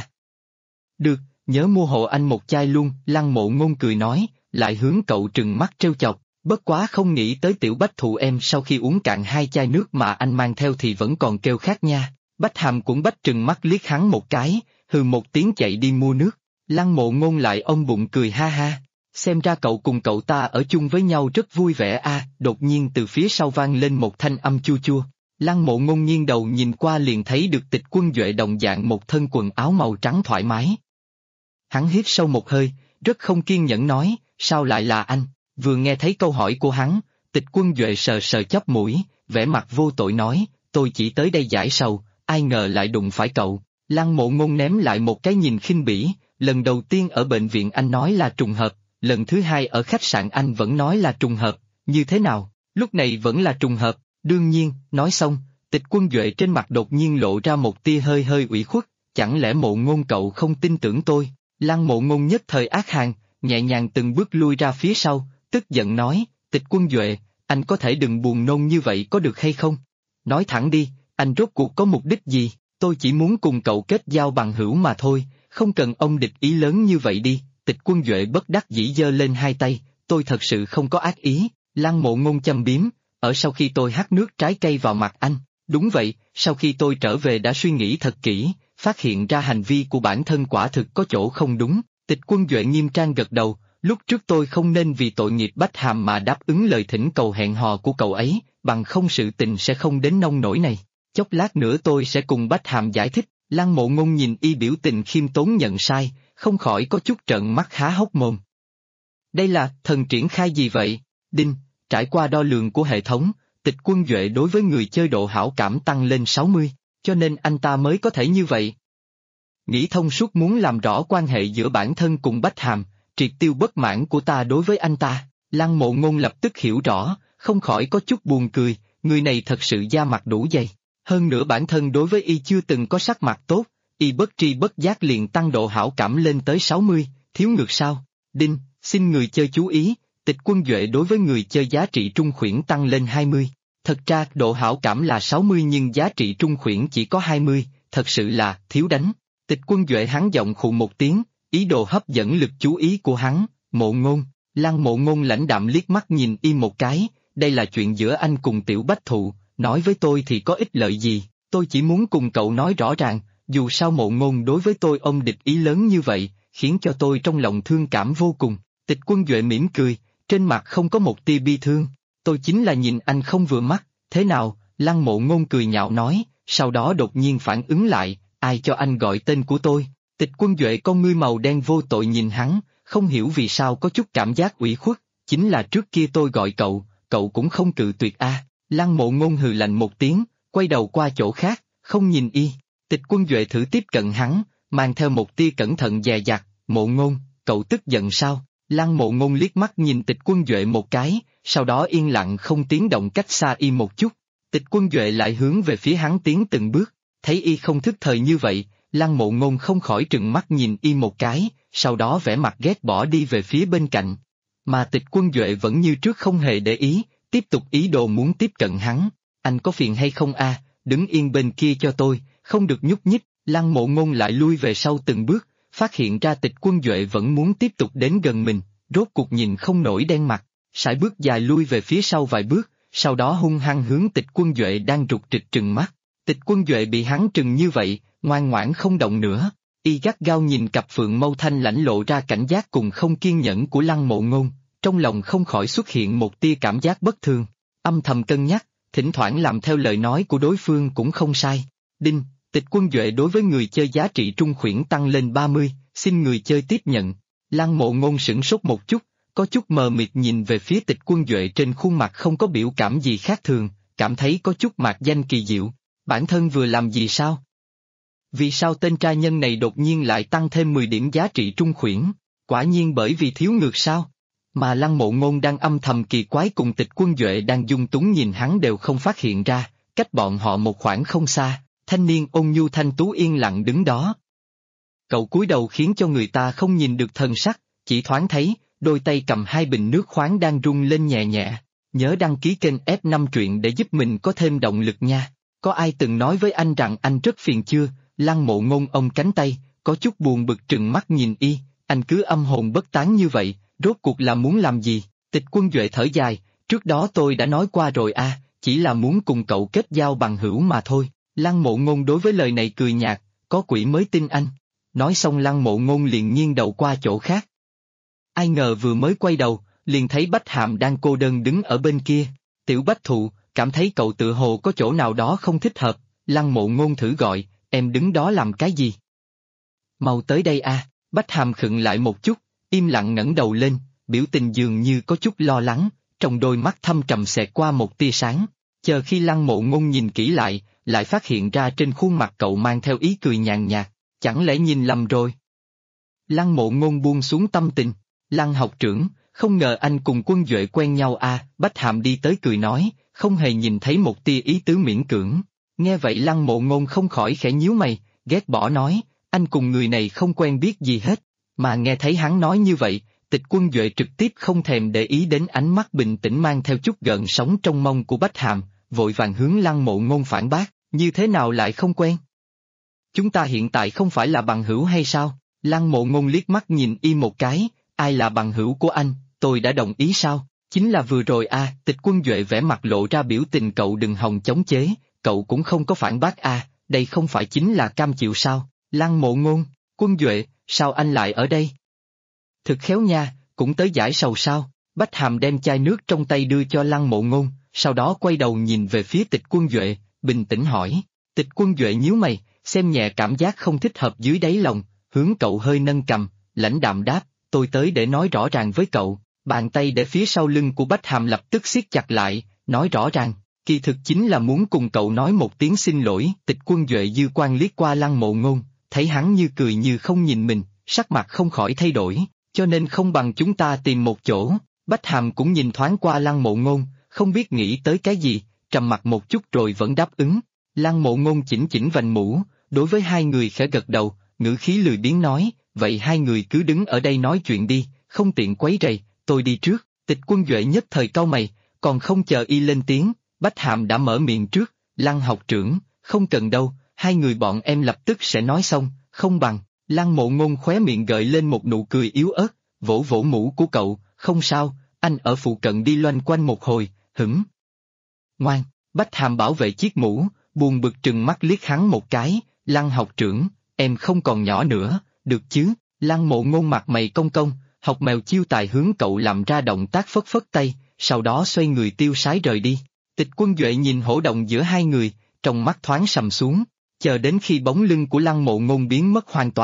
Được, nhớ mua hộ anh một chai luôn, Lăng Mộ Ngôn cười nói, lại hướng cậu trừng mắt trêu chọc, bất quá không nghĩ tới Tiểu Bách Thụ em sau khi uống cạn hai chai nước mà anh mang theo thì vẫn còn kêu khát nha. Bách Hàm cũng bách trừng mắt liếc hắn một cái, hừ một tiếng chạy đi mua nước. Lăng Mộ Ngôn lại ôm bụng cười ha ha, xem ra cậu cùng cậu ta ở chung với nhau rất vui vẻ đột nhiên từ phía sau vang lên một thanh âm chua chua. Lăng Mộ Ngôn nghiêng đầu nhìn qua liền thấy được Tịch Quân Duệ đồng dạng một thân quần áo màu trắng thoải mái. Hắn hít sâu một hơi, rất không kiên nhẫn nói, sao lại là anh? Vừa nghe thấy câu hỏi của hắn, Tịch Quân Duệ sờ sờ chóp mũi, vẻ mặt vô tội nói, tôi chỉ tới đây giải sầu, ai ngờ lại đụng phải cậu. Lăng Mộ Ngôn ném lại một cái nhìn khinh bỉ, lần đầu tiên ở bệnh viện anh nói là trùng hợp, lần thứ hai ở khách sạn anh vẫn nói là trùng hợp, như thế nào, lúc này vẫn là trùng hợp, đương nhiên, nói xong, Tịch Quân Duệ trên mặt đột nhiên lộ ra một tia hơi hơi ủy khuất, chẳng lẽ Mộ Ngôn cậu không tin tưởng tôi? Lăng Mộ Ngôn nhất thời ác hàn, nhẹ nhàng từng bước lui ra phía sau, tức giận nói, Tịch Quân Duệ, anh có thể đừng buồn nôn như vậy có được hay không? Nói thẳng đi, anh rốt cuộc có mục đích gì? Tôi chỉ muốn cùng cậu kết giao bằng hữu mà thôi, không cần ông địch ý lớn như vậy đi. Tịch Quân Duệ bất đắc dĩ giơ lên hai tay, tôi thật sự không có ác ý. Lăng Mộ Ngôn châm biếm, ở sau khi tôi hắt nước trái cây vào mặt anh, đúng vậy, sau khi tôi trở về đã suy nghĩ thật kỹ, phát hiện ra hành vi của bản thân quả thực có chỗ không đúng. Tịch Quân Duệ nghiêm trang gật đầu, lúc trước tôi không nên vì tội nghiệp Bách Hàm mà đáp ứng lời thỉnh cầu hẹn hò của cậu ấy, bằng không sự tình sẽ không đến nông nỗi này. Chốc lát nữa tôi sẽ cùng Bách Hàm giải thích. Lăng Mộ Ngôn nhìn y biểu tình khiêm tốn nhận sai, không khỏi có chút trợn mắt há hốc mồm. Đây là thần triển khai gì vậy? Đinh, trải qua đo lường của hệ thống, Tịch Quân Duệ đối với người chơi độ hảo cảm tăng lên 60, cho nên anh ta mới có thể như vậy. Nghĩ thông suốt muốn làm rõ quan hệ giữa bản thân cùng Bách Hàm, triệt tiêu bất mãn của ta đối với anh ta. Lăng Mộ Ngôn lập tức hiểu rõ, không khỏi có chút buồn cười, người này thật sự da mặt đủ dày. Hơn nữa bản thân đối với y chưa từng có sắc mặt tốt, y bất tri bất giác liền tăng độ hảo cảm lên tới 60, thiếu ngược sao? Đinh, xin người chơi chú ý, Tịch Quân Duệ đối với người chơi giá trị trung khuyển tăng lên 20. Thật ra độ hảo cảm là 60 nhưng giá trị trung khuyển chỉ có 20, thật sự là thiếu đánh. Tịch Quân Duệ hắn giọng khụ một tiếng, ý đồ hấp dẫn lực chú ý của hắn. Mộ Ngôn. Lăng Mộ Ngôn lãnh đạm liếc mắt nhìn y một cái, đây là chuyện giữa anh cùng Tiểu Bách Thụ, nói với tôi thì có ích lợi gì, tôi chỉ muốn cùng cậu nói rõ ràng, dù sao Mộ Ngôn đối với tôi ông địch ý lớn như vậy, khiến cho tôi trong lòng thương cảm vô cùng. Tịch Quân Duệ mỉm cười, trên mặt không có một tia bi thương, tôi chính là nhìn anh không vừa mắt, thế nào? Lăng Mộ Ngôn cười nhạo nói, sau đó đột nhiên phản ứng lại, ai cho anh gọi tên của tôi, Tịch Quân Duệ con ngươi màu đen vô tội nhìn hắn, không hiểu vì sao có chút cảm giác ủy khuất, chính là trước kia tôi gọi cậu, cậu cũng không cự tuyệt a. Lăng Mộ Ngôn hừ lạnh một tiếng, quay đầu qua chỗ khác, không nhìn y. Tịch Quân Duệ thử tiếp cận hắn, mang theo một tia cẩn thận dè dặt, Mộ Ngôn, cậu tức giận sao? Lăng Mộ Ngôn liếc mắt nhìn Tịch Quân Duệ một cái, sau đó yên lặng không tiếng động cách xa y một chút. Tịch Quân Duệ lại hướng về phía hắn tiến từng bước, thấy y không thức thời như vậy, Lăng Mộ Ngôn không khỏi trừng mắt nhìn y một cái, sau đó vẻ mặt ghét bỏ đi về phía bên cạnh. Mà Tịch Quân Duệ vẫn như trước không hề để ý, tiếp tục ý đồ muốn tiếp cận hắn. Anh có phiền hay không a? Đứng yên bên kia cho tôi, không được nhúc nhích. Lăng Mộ Ngôn lại lui về sau từng bước, phát hiện ra Tịch Quân Duệ vẫn muốn tiếp tục đến gần mình, rốt cuộc nhìn không nổi đen mặt, sải bước dài lui về phía sau vài bước, sau đó hung hăng hướng Tịch Quân Duệ đang rụt rịch trừng mắt. Tịch Quân Duệ bị hắn trừng như vậy, ngoan ngoãn không động nữa, y gắt gao nhìn cặp phượng mâu thanh lãnh lộ ra cảnh giác cùng không kiên nhẫn của Lăng Mộ Ngôn, trong lòng không khỏi xuất hiện một tia cảm giác bất thường, âm thầm cân nhắc, thỉnh thoảng làm theo lời nói của đối phương cũng không sai. Đinh, Tịch Quân Duệ đối với người chơi giá trị trung khuyển tăng lên 30, xin người chơi tiếp nhận. Lăng Mộ Ngôn sửng sốt một chút, có chút mờ mịt nhìn về phía Tịch Quân Duệ trên khuôn mặt không có biểu cảm gì khác thường, cảm thấy có chút mạc danh kỳ diệu. Bản thân vừa làm gì sao? Vì sao tên trai nhân này đột nhiên lại tăng thêm 10 điểm giá trị trung khuyển? Quả nhiên bởi vì thiếu ngược sao? Mà Lăng Mộ Ngôn đang âm thầm kỳ quái cùng Tịch Quân Duệ đang dung túng nhìn hắn đều không phát hiện ra, cách bọn họ một khoảng không xa, thanh niên ôn nhu thanh tú yên lặng đứng đó. Cậu cúi đầu khiến cho người ta không nhìn được thần sắc, chỉ thoáng thấy, đôi tay cầm hai bình nước khoáng đang rung lên nhẹ nhẹ. Nhớ đăng ký kênh F5 truyện để giúp mình có thêm động lực nha. Có ai từng nói với anh rằng anh rất phiền chưa? Lăng Mộ Ngôn ôm cánh tay, có chút buồn bực trừng mắt nhìn y, anh cứ âm hồn bất tán như vậy, rốt cuộc là muốn làm gì? Tịch Quân Duệ thở dài, trước đó tôi đã nói qua rồi à, chỉ là muốn cùng cậu kết giao bằng hữu mà thôi. Lăng Mộ Ngôn đối với lời này cười nhạt, có quỷ mới tin anh. Nói xong Lăng Mộ Ngôn liền nghiêng đầu qua chỗ khác. Ai ngờ vừa mới quay đầu, liền thấy Bách Hàm đang cô đơn đứng ở bên kia. Tiểu Bách Thụ, cảm thấy cậu tự hồ có chỗ nào đó không thích hợp, Lăng Mộ Ngôn thử gọi, em đứng đó làm cái gì? Mau tới đây a. Bách Hàm khựng lại một chút, im lặng ngẩng đầu lên, biểu tình dường như có chút lo lắng, trong đôi mắt thâm trầm xẹt qua một tia sáng. Chờ khi Lăng Mộ Ngôn nhìn kỹ lại phát hiện ra trên khuôn mặt cậu mang theo ý cười nhàn nhạt, chẳng lẽ nhìn lầm rồi? Lăng Mộ Ngôn buông xuống tâm tình, Lăng học trưởng, không ngờ anh cùng Quân Duệ quen nhau à, Bách Hàm đi tới cười nói, không hề nhìn thấy một tia ý tứ miễn cưỡng. Nghe vậy Lăng Mộ Ngôn không khỏi khẽ nhíu mày, ghét bỏ nói, anh cùng người này không quen biết gì hết, mà nghe thấy hắn nói như vậy, Tịch Quân Duệ trực tiếp không thèm để ý đến ánh mắt bình tĩnh mang theo chút gợn sóng trong mông của Bách Hàm, vội vàng hướng Lăng Mộ Ngôn phản bác, như thế nào lại không quen? Chúng ta hiện tại không phải là bằng hữu hay sao? Lăng Mộ Ngôn liếc mắt nhìn y một cái, ai là bằng hữu của anh, tôi đã đồng ý sao? Chính là vừa rồi à, Tịch Quân Duệ vẻ mặt lộ ra biểu tình cậu đừng hòng chống chế, cậu cũng không có phản bác à, đây không phải chính là cam chịu sao? Lăng Mộ Ngôn, Quân Duệ, sao anh lại ở đây? Thực khéo nha, cũng tới giải sầu sao? Bách Hàm đem chai nước trong tay đưa cho Lăng Mộ Ngôn, sau đó quay đầu nhìn về phía Tịch Quân Duệ, bình tĩnh hỏi. Tịch Quân Duệ nhíu mày, xem nhẹ cảm giác không thích hợp dưới đáy lòng, hướng cậu hơi nâng cầm, lãnh đạm đáp, tôi tới để nói rõ ràng với cậu. Bàn tay để phía sau lưng của Bách Hàm lập tức siết chặt lại, nói rõ ràng, kỳ thực chính là muốn cùng cậu nói một tiếng xin lỗi. Tịch Quân Duệ dư quan liếc qua Lăng Mộ Ngôn, thấy hắn như cười như không nhìn mình, sắc mặt không khỏi thay đổi, cho nên không bằng chúng ta tìm một chỗ. Bách Hàm cũng nhìn thoáng qua Lăng Mộ Ngôn, không biết nghĩ tới cái gì, trầm mặt một chút rồi vẫn đáp ứng. Lăng Mộ Ngôn chỉnh chỉnh vành mũ, đối với hai người khẽ gật đầu, ngữ khí lười biếng nói, vậy hai người cứ đứng ở đây nói chuyện đi, không tiện quấy rầy, tôi đi trước. Tịch Quân Duệ nhất thời cau mày, còn không chờ y lên tiếng, Bách Hàm đã mở miệng trước, Lăng học trưởng, không cần đâu, hai người bọn em lập tức sẽ nói xong, không bằng. Lăng Mộ Ngôn khóe miệng gợi lên một nụ cười yếu ớt, vỗ vỗ mũ của cậu, không sao, anh ở phụ cận đi loanh quanh một hồi, hửng. Ngoan, Bách Hàm bảo vệ chiếc mũ, buồn bực trừng mắt liếc hắn một cái, Lăng học trưởng, em không còn nhỏ nữa, được chứ? Lăng Mộ Ngôn mặt mày cong cong, học mèo chiêu tài hướng cậu làm ra động tác phất phất tay, sau đó xoay người tiêu sái rời đi. Tịch Quân Duệ nhìn hổ động giữa hai người, trong mắt thoáng sầm xuống, chờ đến khi bóng lưng của Lăng Mộ Ngôn biến mất hoàn toàn,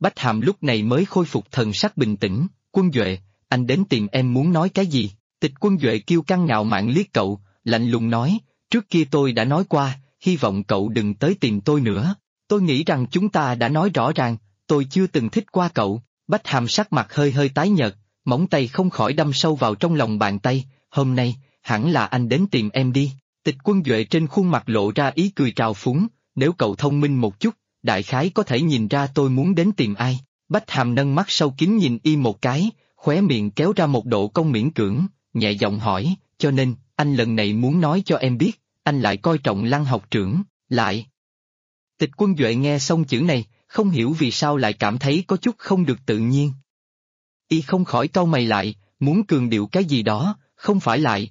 Bách Hàm lúc này mới khôi phục thần sắc bình tĩnh. Quân Duệ, anh đến tìm em muốn nói cái gì? Tịch Quân Duệ kiêu căng ngạo mạn liếc cậu, lạnh lùng nói, trước kia tôi đã nói qua, hy vọng cậu đừng tới tìm tôi nữa. Tôi nghĩ rằng chúng ta đã nói rõ ràng, tôi chưa từng thích qua cậu. Bách Hàm sắc mặt hơi hơi tái nhợt, móng tay không khỏi đâm sâu vào trong lòng bàn tay. Hôm nay, hẳn là anh đến tìm em đi. Tịch Quân Duệ trên khuôn mặt lộ ra ý cười trào phúng, nếu cậu thông minh một chút, đại khái có thể nhìn ra tôi muốn đến tìm ai. Bách Hàm nâng mắt sâu kín nhìn y một cái, khóe miệng kéo ra một độ cong miễn cưỡng, nhẹ giọng hỏi, cho nên, anh lần này muốn nói cho em biết, anh lại coi trọng Lăng học trưởng, lại. Tịch Quân Duệ nghe xong chữ này, không hiểu vì sao lại cảm thấy có chút không được tự nhiên. Y không khỏi cau mày lại, muốn cường điệu cái gì đó, không phải lại,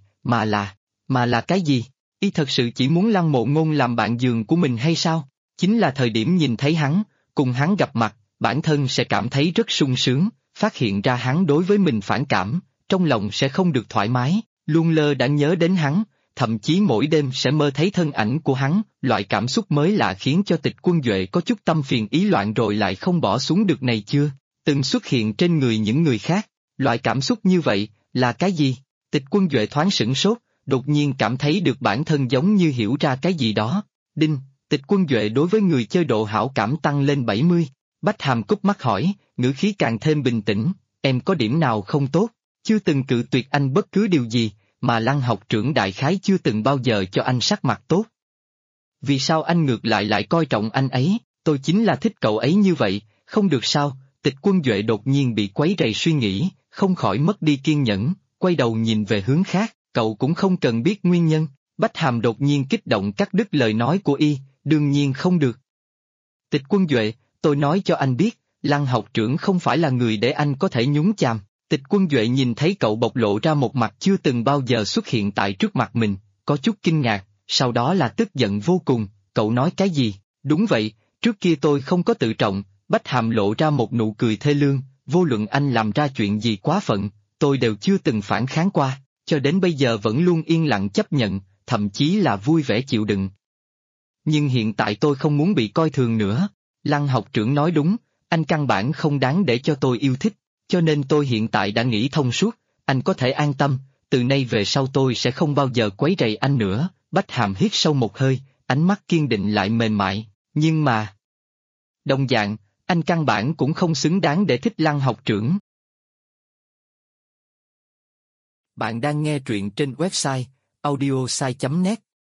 mà là cái gì? Y thật sự chỉ muốn Lăng Mộ Ngôn làm bạn giường của mình hay sao? Chính là thời điểm nhìn thấy hắn, cùng hắn gặp mặt, bản thân sẽ cảm thấy rất sung sướng, phát hiện ra hắn đối với mình phản cảm, trong lòng sẽ không được thoải mái, luôn lơ đãng nhớ đến hắn, thậm chí mỗi đêm sẽ mơ thấy thân ảnh của hắn, loại cảm xúc mới lạ khiến cho Tịch Quân Duệ có chút tâm phiền ý loạn rồi lại không bỏ xuống được này chưa, từng xuất hiện trên người những người khác, loại cảm xúc như vậy, là cái gì? Tịch Quân Duệ thoáng sửng sốt, đột nhiên cảm thấy được bản thân giống như hiểu ra cái gì đó. Đinh, Tịch Quân Duệ đối với người chơi độ hảo cảm tăng lên 70. Bách Hàm cúp mắt hỏi, ngữ khí càng thêm bình tĩnh, em có điểm nào không tốt? Chưa từng cự tuyệt anh bất cứ điều gì, mà Lăng học trưởng đại khái chưa từng bao giờ cho anh sắc mặt tốt. Vì sao anh ngược lại coi trọng anh ấy? Tôi chính là thích cậu ấy như vậy, không được sao? Tịch Quân Duệ đột nhiên bị quấy rầy suy nghĩ, không khỏi mất đi kiên nhẫn, quay đầu nhìn về hướng khác, cậu cũng không cần biết nguyên nhân. Bách Hàm đột nhiên kích động cắt đứt lời nói của y, đương nhiên không được. Tịch Quân Duệ, tôi nói cho anh biết, Lăng học trưởng không phải là người để anh có thể nhúng chàm. Tịch Quân Duệ nhìn thấy cậu bộc lộ ra một mặt chưa từng bao giờ xuất hiện tại trước mặt mình, có chút kinh ngạc, sau đó là tức giận vô cùng, cậu nói cái gì? Đúng vậy, trước kia tôi không có tự trọng. Bách Hàm lộ ra một nụ cười thê lương, vô luận anh làm ra chuyện gì quá phận, tôi đều chưa từng phản kháng qua, cho đến bây giờ vẫn luôn yên lặng chấp nhận, thậm chí là vui vẻ chịu đựng. Nhưng hiện tại tôi không muốn bị coi thường nữa. Lăng học trưởng nói đúng, anh căn bản không đáng để cho tôi yêu thích, cho nên tôi hiện tại đã nghĩ thông suốt, anh có thể an tâm, từ nay về sau tôi sẽ không bao giờ quấy rầy anh nữa. Bách Hàm hít sâu một hơi, ánh mắt kiên định lại mềm mại, nhưng mà... Đồng dạng, anh căn bản cũng không xứng đáng để thích Lăng học trưởng. Bạn đang nghe truyện trên website audiosai.net.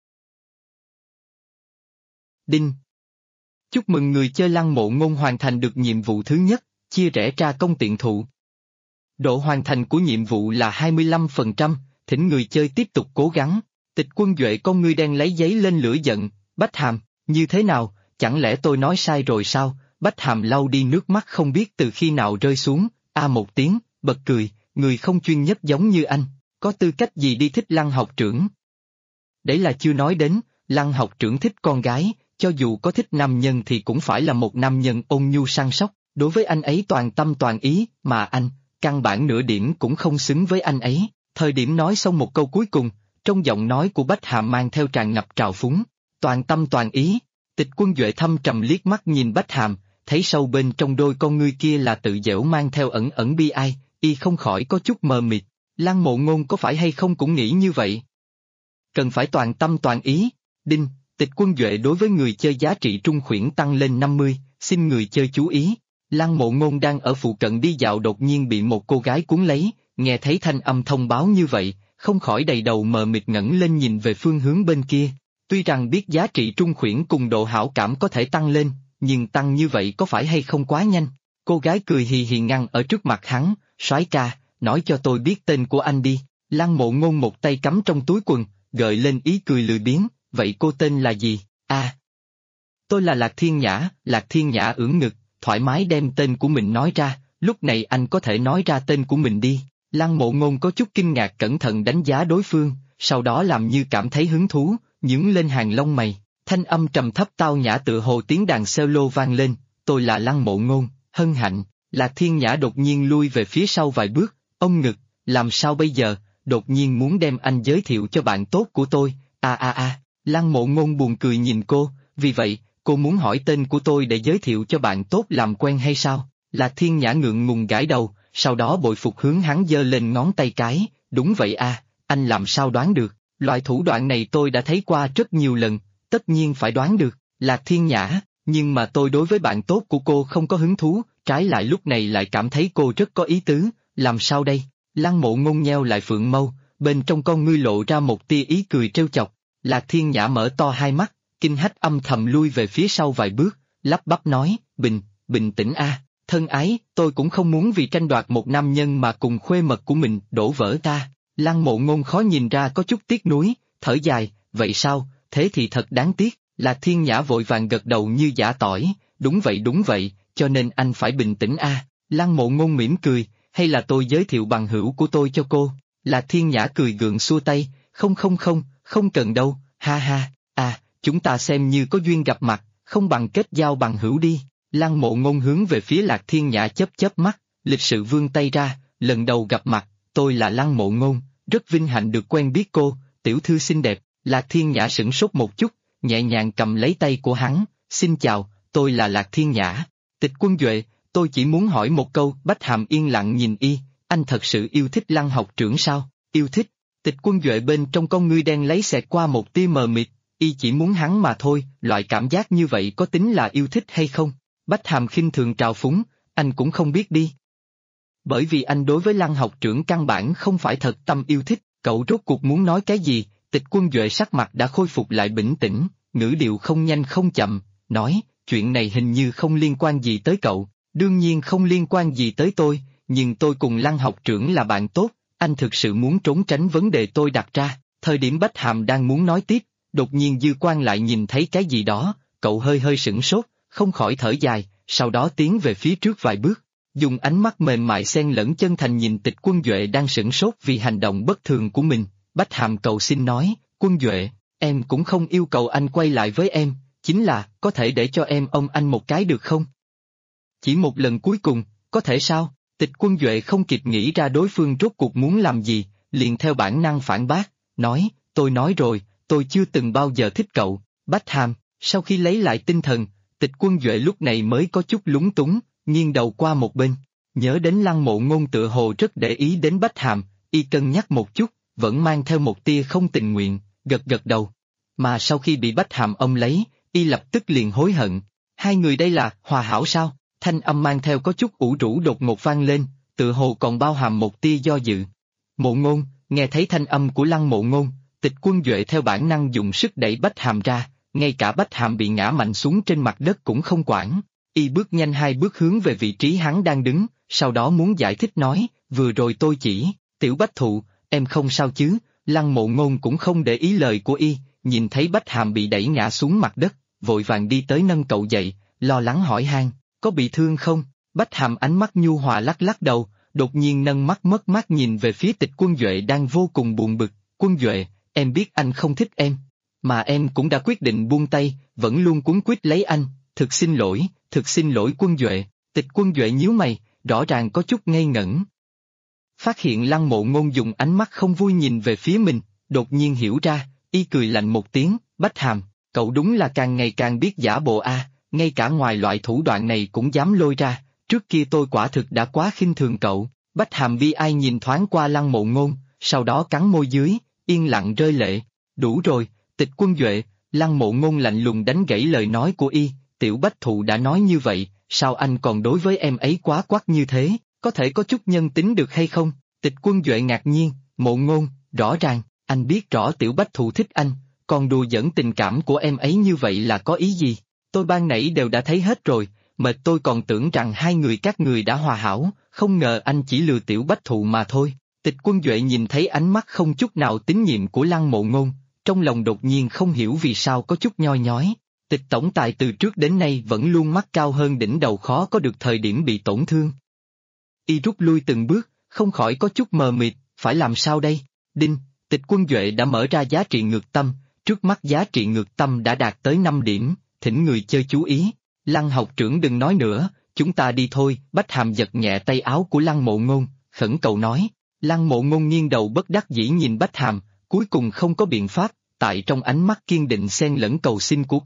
Đinh. Chúc mừng người chơi Lăng Mộ Ngôn hoàn thành được nhiệm vụ thứ nhất, chia rẽ tra công tiện thụ. Độ hoàn thành của nhiệm vụ là 25%, thỉnh người chơi tiếp tục cố gắng. Tịch Quân Duệ con ngươi đen lấy giấy lên lửa giận, Bách Hàm, như thế nào, chẳng lẽ tôi nói sai rồi sao? Bách Hàm lau đi nước mắt không biết từ khi nào rơi xuống, một tiếng, bật cười, người không chuyên nhất giống như anh, có tư cách gì đi thích Lăng học trưởng? Đấy là chưa nói đến, Lăng học trưởng thích con gái, cho dù có thích nam nhân thì cũng phải là một nam nhân ôn nhu săn sóc, đối với anh ấy toàn tâm toàn ý, mà anh, căn bản nửa điểm cũng không xứng với anh ấy. Thời điểm nói xong một câu cuối cùng, trong giọng nói của Bách Hàm mang theo tràn ngập trào phúng, toàn tâm toàn ý. Tịch Quân Duệ thâm trầm liếc mắt nhìn Bách Hàm, thấy sâu bên trong đôi con ngươi kia là tự dễu mang theo ẩn ẩn bi ai, y không khỏi có chút mờ mịt. Lăng Mộ Ngôn có phải hay không cũng nghĩ như vậy? Cần phải toàn tâm toàn ý. Đinh, Tịch Quân Duệ đối với người chơi giá trị trung khuyển tăng lên 50, xin người chơi chú ý. Lăng Mộ Ngôn đang ở phụ cận đi dạo đột nhiên bị một cô gái cuốn lấy, nghe thấy thanh âm thông báo như vậy, không khỏi đầy đầu mờ mịt ngẩng lên nhìn về phương hướng bên kia. Tuy rằng biết giá trị trung khuyển cùng độ hảo cảm có thể tăng lên, nhưng tăng như vậy có phải hay không quá nhanh? Cô gái cười hì hì ngăn ở trước mặt hắn, soái ca, nói cho tôi biết tên của anh đi. Lăng Mộ Ngôn một tay cắm trong túi quần, gợi lên ý cười lười biếng, vậy cô tên là gì? Tôi là Lạc Thiên Nhã. Lạc Thiên Nhã ưỡn ngực, thoải mái đem tên của mình nói ra, lúc này anh có thể nói ra tên của mình đi. Lăng Mộ Ngôn có chút kinh ngạc cẩn thận đánh giá đối phương, sau đó làm như cảm thấy hứng thú, nhướng lên hàng lông mày, thanh âm trầm thấp tao nhã tựa hồ tiếng đàn cello vang lên, tôi là Lăng Mộ Ngôn, hân hạnh. Lạc Thiên Nhã đột nhiên lui về phía sau vài bước, ôm ngực, làm sao bây giờ, đột nhiên muốn đem anh giới thiệu cho bạn tốt của tôi, Lăng Mộ Ngôn buồn cười nhìn cô, vì vậy, cô muốn hỏi tên của tôi để giới thiệu cho bạn tốt làm quen hay sao? Lạc Thiên Nhã ngượng ngùng gãi đầu, sau đó bội phục hướng hắn giơ lên ngón tay cái, đúng vậy à, anh làm sao đoán được, loại thủ đoạn này tôi đã thấy qua rất nhiều lần, tất nhiên phải đoán được, Lạc Thiên Nhã, nhưng mà tôi đối với bạn tốt của cô không có hứng thú, trái lại lúc này lại cảm thấy cô rất có ý tứ, làm sao đây? Lăng Mộ Ngôn nheo lại phượng mâu, bên trong con ngươi lộ ra một tia ý cười trêu chọc, Lạc Thiên Nhã mở to hai mắt, kinh hách âm thầm lui về phía sau vài bước, lắp bắp nói, bình tĩnh a, thân ái, tôi cũng không muốn vì tranh đoạt một nam nhân mà cùng khuê mật của mình đổ vỡ ta. Lăng Mộ Ngôn khó nhìn ra có chút tiếc nuối, thở dài, vậy sao, thế thì thật đáng tiếc, Lạc Thiên Nhã vội vàng gật đầu như giã tỏi, đúng vậy, cho nên anh phải bình tĩnh a. Lăng Mộ Ngôn mỉm cười, hay là tôi giới thiệu bằng hữu của tôi cho cô, Lạc Thiên Nhã cười gượng xua tay, không cần đâu, ha ha, chúng ta xem như có duyên gặp mặt, không bằng kết giao bằng hữu đi. Lăng Mộ Ngôn hướng về phía Lạc Thiên Nhã chớp mắt, lịch sự vươn tay ra, lần đầu gặp mặt, tôi là Lăng Mộ Ngôn, rất vinh hạnh được quen biết cô, tiểu thư xinh đẹp. Lạc Thiên Nhã sửng sốt một chút, nhẹ nhàng cầm lấy tay của hắn, xin chào, tôi là Lạc Thiên Nhã. Tịch Quân Duệ, tôi chỉ muốn hỏi một câu. Bách Hàm yên lặng nhìn y, anh thật sự yêu thích Lăng học trưởng sao? Yêu thích. Tịch Quân Duệ bên trong con ngươi đen lấy xẹt qua một tia mờ mịt, y chỉ muốn hắn mà thôi, loại cảm giác như vậy có tính là yêu thích hay không? Bách Hàm khinh thường trào phúng, anh cũng không biết đi. Bởi vì anh đối với Lăng học trưởng căn bản không phải thật tâm yêu thích, cậu rốt cuộc muốn nói cái gì? Tịch Quân Duệ sắc mặt đã khôi phục lại bình tĩnh, ngữ điệu không nhanh không chậm, nói, chuyện này hình như không liên quan gì tới cậu, đương nhiên không liên quan gì tới tôi, nhưng tôi cùng Lăng học trưởng là bạn tốt, anh thực sự muốn trốn tránh vấn đề tôi đặt ra. Thời điểm Bách Hàm đang muốn nói tiếp, đột nhiên Dư Quan lại nhìn thấy cái gì đó, cậu hơi sửng sốt, không khỏi thở dài, sau đó tiến về phía trước vài bước, dùng ánh mắt mềm mại xen lẫn chân thành nhìn Tịch Quân Duệ đang sửng sốt vì hành động bất thường của mình. Bách Hàm cầu xin nói, Quân Duệ, em cũng không yêu cầu anh quay lại với em, chính là, có thể để cho em ôm anh một cái được không? Chỉ một lần cuối cùng, có thể sao? Tịch Quân Duệ không kịp nghĩ ra đối phương rốt cuộc muốn làm gì, liền theo bản năng phản bác, nói, tôi nói rồi, tôi chưa từng bao giờ thích cậu. Bách Hàm, sau khi lấy lại tinh thần, Tịch Quân Duệ lúc này mới có chút lúng túng, nghiêng đầu qua một bên, nhớ đến Lăng Mộ Ngôn tựa hồ rất để ý đến Bách Hàm, y cân nhắc một chút, vẫn mang theo một tia không tình nguyện, gật đầu. Mà sau khi bị Bách Hàm ôm lấy, y lập tức liền hối hận. Hai người đây là hòa hảo sao? Thanh âm mang theo có chút ủ rũ đột ngột vang lên, tựa hồ còn bao hàm một tia do dự. Mộ Ngôn, nghe thấy thanh âm của Lăng Mộ Ngôn, Tịch Quân Duệ theo bản năng dùng sức đẩy Bách Hàm ra, ngay cả Bách Hàm bị ngã mạnh xuống trên mặt đất cũng không quản. Y bước nhanh hai bước hướng về vị trí hắn đang đứng, sau đó muốn giải thích nói, vừa rồi tôi chỉ, Tiểu Bách Thụ, em không sao chứ? Lăng Mộ Ngôn cũng không để ý lời của y, nhìn thấy Bách Hàm bị đẩy ngã xuống mặt đất, vội vàng đi tới nâng cậu dậy, lo lắng hỏi han, có bị thương không? Bách Hàm ánh mắt nhu hòa lắc đầu, đột nhiên nâng mắt mất mát nhìn về phía Tịch Quân Duệ đang vô cùng buồn bực. Quân Duệ, em biết anh không thích em, mà em cũng đã quyết định buông tay, vẫn luôn cuống quýt lấy anh, thực xin lỗi Quân Duệ. Tịch Quân Duệ nhíu mày, rõ ràng có chút ngây ngẩn. Phát hiện Lăng Mộ Ngôn dùng ánh mắt không vui nhìn về phía mình, đột nhiên hiểu ra, y cười lạnh một tiếng, Bách Hàm, cậu đúng là càng ngày càng biết giả bộ a, ngay cả ngoài loại thủ đoạn này cũng dám lôi ra, trước kia tôi quả thực đã quá khinh thường cậu. Bách Hàm bi ai nhìn thoáng qua Lăng Mộ Ngôn, sau đó cắn môi dưới, yên lặng rơi lệ. Đủ rồi, Tịch Quân Duệ. Lăng Mộ Ngôn lạnh lùng đánh gãy lời nói của y, Tiểu Bách Thụ đã nói như vậy, sao anh còn đối với em ấy quá quắt như thế, có thể có chút nhân tính được hay không? Tịch Quân Duệ ngạc nhiên, Mộ Ngôn, rõ ràng, anh biết rõ Tiểu Bách Thụ thích anh, còn đùa giỡn tình cảm của em ấy như vậy là có ý gì? Tôi ban nãy đều đã thấy hết rồi, mệt tôi còn tưởng rằng hai người các người đã hòa hảo, không ngờ anh chỉ lừa Tiểu Bách Thụ mà thôi. Tịch Quân Duệ nhìn thấy ánh mắt không chút nào tín nhiệm của Lăng Mộ Ngôn, trong lòng đột nhiên không hiểu vì sao có chút nhoi nhói. Tịch tổng tài từ trước đến nay vẫn luôn mắt cao hơn đỉnh đầu, khó có được thời điểm bị tổn thương. Y rút lui từng bước, không khỏi có chút mờ mịt, phải làm sao đây? Đinh, Tịch Quân Duệ đã mở ra giá trị ngược tâm, trước mắt giá trị ngược tâm đã đạt tới 5 điểm, thỉnh người chơi chú ý. Lăng học trưởng đừng nói nữa, chúng ta đi thôi. Bách Hàm giật nhẹ tay áo của Lăng Mộ Ngôn, khẩn cầu nói. Lăng Mộ Ngôn nghiêng đầu bất đắc dĩ nhìn Bách Hàm, cuối cùng không có biện pháp, tại trong ánh mắt kiên định xen lẫn cầu xin của cậu,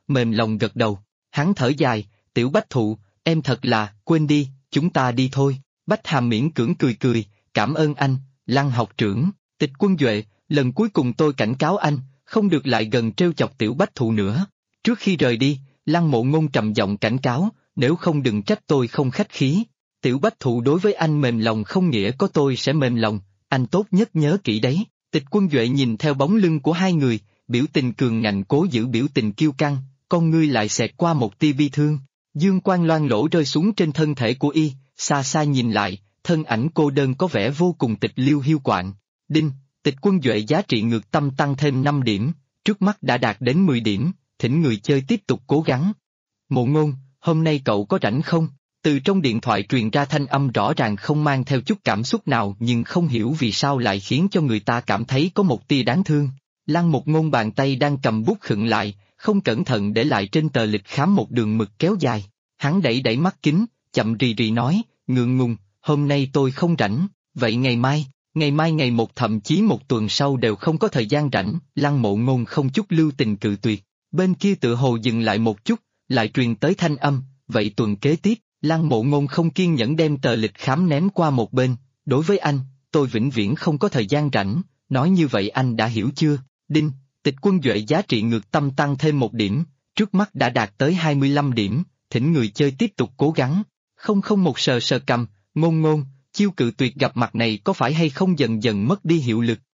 mềm lòng gật đầu. Hắn thở dài, Tiểu Bách Thụ, em thật là, quên đi, chúng ta đi thôi. Bách Hàm miễn cưỡng cười cười, cảm ơn anh, Lăng học trưởng. Tịch Quân Duệ, lần cuối cùng tôi cảnh cáo anh, không được lại gần trêu chọc Tiểu Bách Thụ nữa. Trước khi rời đi, Lăng Mộ Ngôn trầm giọng cảnh cáo, nếu không đừng trách tôi không khách khí. Tiểu Bách Thụ đối với anh mềm lòng không nghĩa có tôi sẽ mềm lòng, anh tốt nhất nhớ kỹ đấy. Tịch Quân Duệ nhìn theo bóng lưng của hai người, biểu tình cường ngạnh cố giữ biểu tình kiêu căng, con ngươi lại xẹt qua một tia bi thương. Dương quang loang lỗ rơi xuống trên thân thể của y, xa xa nhìn lại, thân ảnh cô đơn có vẻ vô cùng tịch liêu hiu quạnh. Đinh, Tịch Quân Duệ giá trị ngược tâm tăng thêm 5 điểm, trước mắt đã đạt đến 10 điểm, thỉnh người chơi tiếp tục cố gắng. Mộ Ngôn, hôm nay cậu có rảnh không? Từ trong điện thoại truyền ra thanh âm rõ ràng không mang theo chút cảm xúc nào nhưng không hiểu vì sao lại khiến cho người ta cảm thấy có một tia đáng thương. Lăng Một Ngôn bàn tay đang cầm bút khựng lại, không cẩn thận để lại trên tờ lịch khám một đường mực kéo dài. Hắn đẩy đẩy mắt kính, chậm rì rì nói, ngượng ngùng, hôm nay tôi không rảnh, vậy ngày mai ngày 1 thậm chí 1 tuần sau đều không có thời gian rảnh. Lăng Mộ Ngôn không chút lưu tình cự tuyệt. Bên kia tựa hồ dừng lại một chút, lại truyền tới thanh âm, vậy tuần kế tiếp. Lăng Mộ Ngôn không kiên nhẫn đem tờ lịch khám ném qua một bên, đối với anh, tôi vĩnh viễn không có thời gian rảnh, nói như vậy anh đã hiểu chưa? Đinh, Tịch Quân Duệ giá trị ngược tâm tăng thêm 1 điểm, trước mắt đã đạt tới 25 điểm, thỉnh người chơi tiếp tục cố gắng. 001 sờ sờ cầm, Ngôn, chiêu cự tuyệt gặp mặt này có phải hay không dần dần mất đi hiệu lực?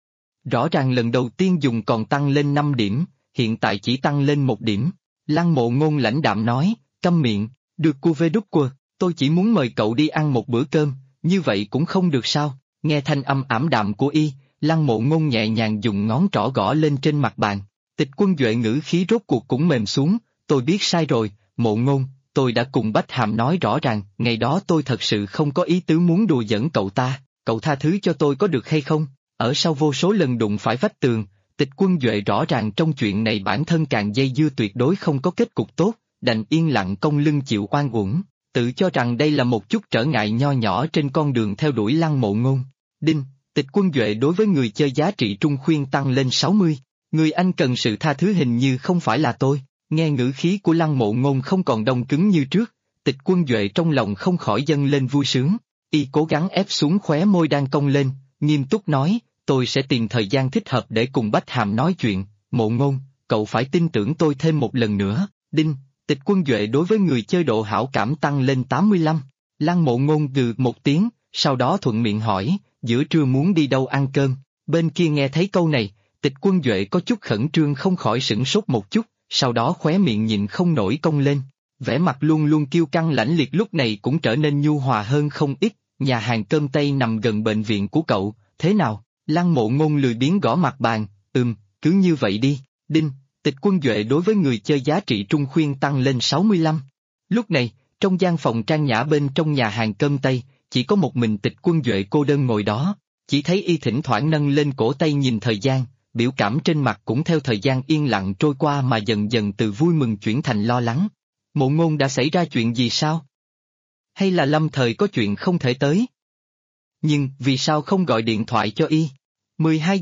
Rõ ràng lần đầu tiên dùng còn tăng lên 5 điểm, hiện tại chỉ tăng lên 1 điểm. Lăng Mộ Ngôn lãnh đạm nói, câm miệng. Được cô về đúc quơ, tôi chỉ muốn mời cậu đi ăn một bữa cơm, như vậy cũng không được sao? Nghe thanh âm ảm đạm của y, Lăng Mộ Ngôn nhẹ nhàng dùng ngón trỏ gõ lên trên mặt bàn. Tịch Quân Duệ ngữ khí rốt cuộc cũng mềm xuống, tôi biết sai rồi, Mộ Ngôn, tôi đã cùng Bách Hàm nói rõ ràng, ngày đó tôi thật sự không có ý tứ muốn đùa giỡn cậu ta, cậu tha thứ cho tôi có được hay không? Ở sau vô số lần đụng phải vách tường, Tịch Quân Duệ rõ ràng trong chuyện này bản thân càng dây dưa tuyệt đối không có kết cục tốt. Đành yên lặng cong lưng chịu oan uổng, tự cho rằng đây là một chút trở ngại nho nhỏ trên con đường theo đuổi Lăng Mộ Ngôn. Đinh, Tịch Quân Duệ đối với người chơi giá trị trung khuyên tăng lên 60, người anh cần sự tha thứ hình như không phải là tôi. Nghe ngữ khí của Lăng Mộ Ngôn không còn đông cứng như trước, Tịch Quân Duệ trong lòng không khỏi dâng lên vui sướng, y cố gắng ép xuống khóe môi đang cong lên, nghiêm túc nói, tôi sẽ tìm thời gian thích hợp để cùng Bách Hàm nói chuyện, Mộ Ngôn, cậu phải tin tưởng tôi thêm một lần nữa. Đinh, Tịch Quân Duệ đối với người chơi độ hảo cảm tăng lên 85. Lăng Mộ Ngôn gừ một tiếng, sau đó thuận miệng hỏi, giữa trưa muốn đi đâu ăn cơm? Bên kia nghe thấy câu này, Tịch Quân Duệ có chút khẩn trương không khỏi sửng sốt một chút, sau đó khóe miệng nhịn không nổi cong lên. Vẻ mặt luôn luôn kiêu căng lãnh liệt lúc này cũng trở nên nhu hòa hơn không ít, nhà hàng cơm Tây nằm gần bệnh viện của cậu, thế nào? Lăng Mộ Ngôn lười biếng gõ mặt bàn, cứ như vậy đi. Đinh, Tịch Quân Duệ đối với người chơi giá trị trung khuyên tăng lên 65. Lúc này, trong gian phòng trang nhã bên trong nhà hàng cơm Tây, chỉ có một mình Tịch Quân Duệ cô đơn ngồi đó, chỉ thấy y thỉnh thoảng nâng lên cổ tay nhìn thời gian, biểu cảm trên mặt cũng theo thời gian yên lặng trôi qua mà dần dần từ vui mừng chuyển thành lo lắng. Mộ Ngôn đã xảy ra chuyện gì sao? Hay là lâm thời có chuyện không thể tới? Nhưng vì sao không gọi điện thoại cho y? 12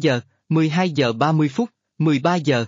giờ 30 phút, 13 giờ,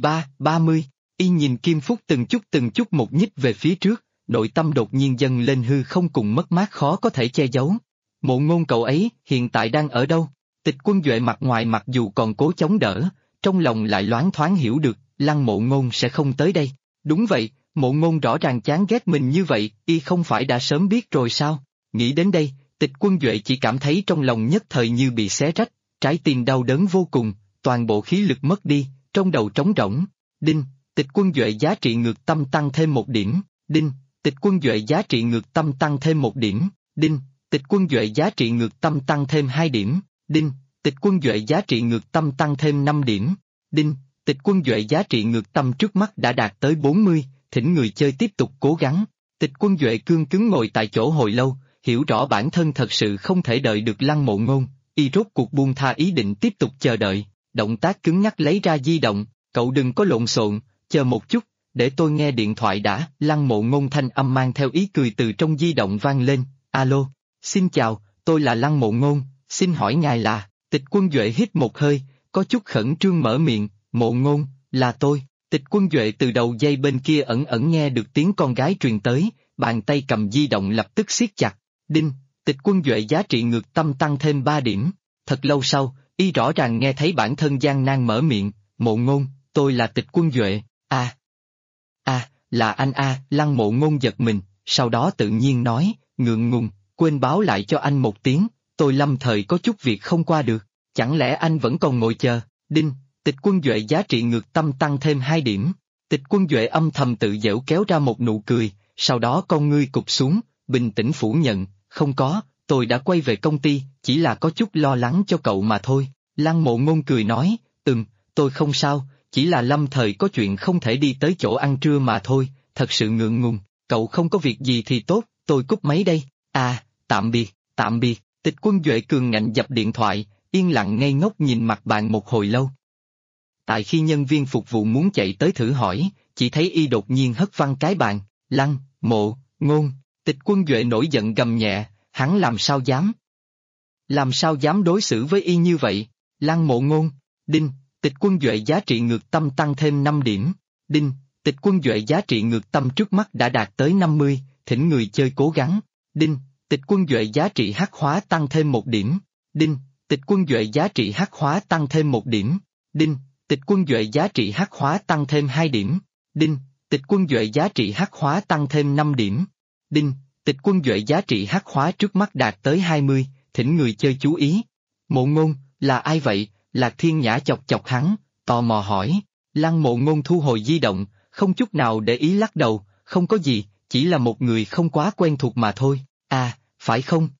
13:30, y nhìn Kim Phúc từng chút một nhích về phía trước, nội tâm đột nhiên dâng lên hư không cùng mất mát khó có thể che giấu. Mộ Ngôn cậu ấy hiện tại đang ở đâu? Tịch Quân Duệ mặt ngoài mặc dù còn cố chống đỡ, trong lòng lại loáng thoáng hiểu được, Lăng Mộ Ngôn sẽ không tới đây. Đúng vậy, Mộ Ngôn rõ ràng chán ghét mình như vậy, y không phải đã sớm biết rồi sao? Nghĩ đến đây, Tịch Quân Duệ chỉ cảm thấy trong lòng nhất thời như bị xé rách, trái tim đau đớn vô cùng, toàn bộ khí lực mất đi, trong đầu trống rỗng. Đinh, Tịch Quân Duệ giá trị ngược tâm tăng thêm 1 điểm. Đinh, Tịch Quân Duệ giá trị ngược tâm tăng thêm 1 điểm. Đinh, Tịch Quân Duệ giá trị ngược tâm tăng thêm 2 điểm. Đinh, Tịch Quân Duệ giá trị ngược tâm tăng thêm 5 điểm. Đinh, Tịch Quân Duệ giá trị ngược tâm trước mắt đã đạt tới 40, thỉnh người chơi tiếp tục cố gắng. Tịch Quân Duệ cương cứng ngồi tại chỗ hồi lâu, hiểu rõ bản thân thật sự không thể đợi được Lăng Mộ Ngôn, y rốt cuộc buông tha ý định tiếp tục chờ đợi, động tác cứng nhắc lấy ra di động, cậu đừng có lộn xộn, chờ một chút, để tôi nghe điện thoại đã. Lăng Mộ Ngôn thanh âm mang theo ý cười từ trong di động vang lên, alo, xin chào, tôi là Lăng Mộ Ngôn, xin hỏi ngài là? Tịch Quân Duệ hít một hơi, có chút khẩn trương mở miệng, Mộ Ngôn, là tôi, Tịch Quân Duệ từ đầu dây bên kia ẩn ẩn nghe được tiếng con gái truyền tới, bàn tay cầm di động lập tức siết chặt. Đinh, Tịch Quân Duệ giá trị ngược tâm tăng thêm 3 điểm. Thật lâu sau, y rõ ràng nghe thấy bản thân gian nan mở miệng, Mộ Ngôn, tôi là Tịch Quân Duệ. Là anh a. Lăng Mộ Ngôn giật mình, sau đó tự nhiên nói, ngượng ngùng, quên báo lại cho anh một tiếng, tôi lâm thời có chút việc không qua được, chẳng lẽ anh vẫn còn ngồi chờ. Đinh, Tịch Quân Duệ giá trị ngược tâm tăng thêm 2 điểm. Tịch Quân Duệ âm thầm tự giễu kéo ra một nụ cười, sau đó con ngươi cụp xuống, bình tĩnh phủ nhận, không có, tôi đã quay về công ty, chỉ là có chút lo lắng cho cậu mà thôi. Lăng Mộ Ngôn cười nói, tôi không sao, chỉ là lâm thời có chuyện không thể đi tới chỗ ăn trưa mà thôi, thật sự ngượng ngùng, cậu không có việc gì thì tốt, tôi cúp máy đây. Tạm biệt. Tịch Quân Duệ cường ngạnh dập điện thoại, yên lặng ngây ngốc nhìn mặt bạn một hồi lâu. Tại khi nhân viên phục vụ muốn chạy tới thử hỏi, chỉ thấy y đột nhiên hất văng cái bàn, Lăng Mộ Ngôn. Tịch Quân Duệ nổi giận gầm nhẹ, hắn làm sao dám đối xử với y như vậy. Lăng Mộ Ngôn. Đinh, Tịch Quân Duệ giá trị ngược tâm tăng thêm 5 điểm. Đinh, Tịch Quân Duệ giá trị ngược tâm trước mắt đã đạt tới 50, thỉnh người chơi cố gắng. Đinh, Tịch Quân Duệ giá trị hắc hóa tăng thêm 1 điểm. Đinh, Tịch Quân Duệ giá trị hắc hóa tăng thêm 1 điểm. Đinh, Tịch Quân Duệ giá trị hắc hóa tăng thêm 2 điểm. Đinh, Tịch Quân Duệ giá trị hắc hóa tăng thêm 5 điểm. Đinh, Tịch Quân Duệ giá trị hắc hóa trước mắt đạt tới 20, thỉnh người chơi chú ý. Mộ Ngôn, là ai vậy? Lạc Thiên Nhã chọc hắn, tò mò hỏi. Lăng Mộ Ngôn thu hồi di động, không chút nào để ý lắc đầu, không có gì, chỉ là một người không quá quen thuộc mà thôi. Phải không?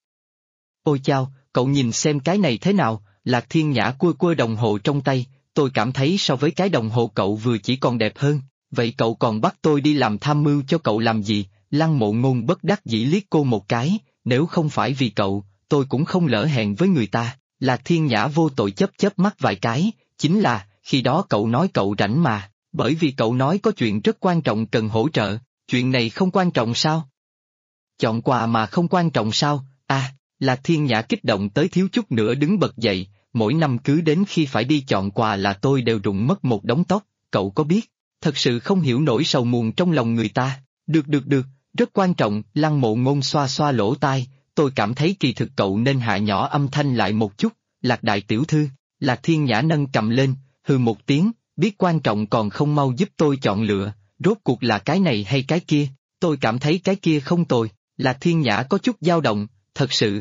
Ôi chao, cậu nhìn xem cái này thế nào? Lạc Thiên Nhã cua đồng hồ trong tay, tôi cảm thấy so với cái đồng hồ cậu vừa chỉ còn đẹp hơn, vậy cậu còn bắt tôi đi làm tham mưu cho cậu làm gì? Lăng Mộ Ngôn bất đắc dĩ liếc cô một cái, nếu không phải vì cậu, tôi cũng không lỡ hẹn với người ta. Lạc Thiên Nhã vô tội chớp mắt vài cái, chính là, khi đó cậu nói cậu rảnh mà, bởi vì cậu nói có chuyện rất quan trọng cần hỗ trợ, chuyện này không quan trọng sao? Chọn quà mà không quan trọng sao? Lạc Thiên Nhã kích động tới thiếu chút nữa đứng bật dậy, mỗi năm cứ đến khi phải đi chọn quà là tôi đều rụng mất một đống tóc, cậu có biết, thật sự không hiểu nỗi sầu muộn trong lòng người ta. Được, rất quan trọng. Lăng Mộ Ngôn xoa lỗ tai, tôi cảm thấy kỳ thực cậu nên hạ nhỏ âm thanh lại một chút. Lạc đại tiểu thư. Lạc Thiên Nhã nâng cầm lên, hừ một tiếng, biết quan trọng còn không mau giúp tôi chọn lựa, rốt cuộc là cái này hay cái kia, tôi cảm thấy cái kia không tồi. Lạc Thiên Nhã có chút dao động, thật sự.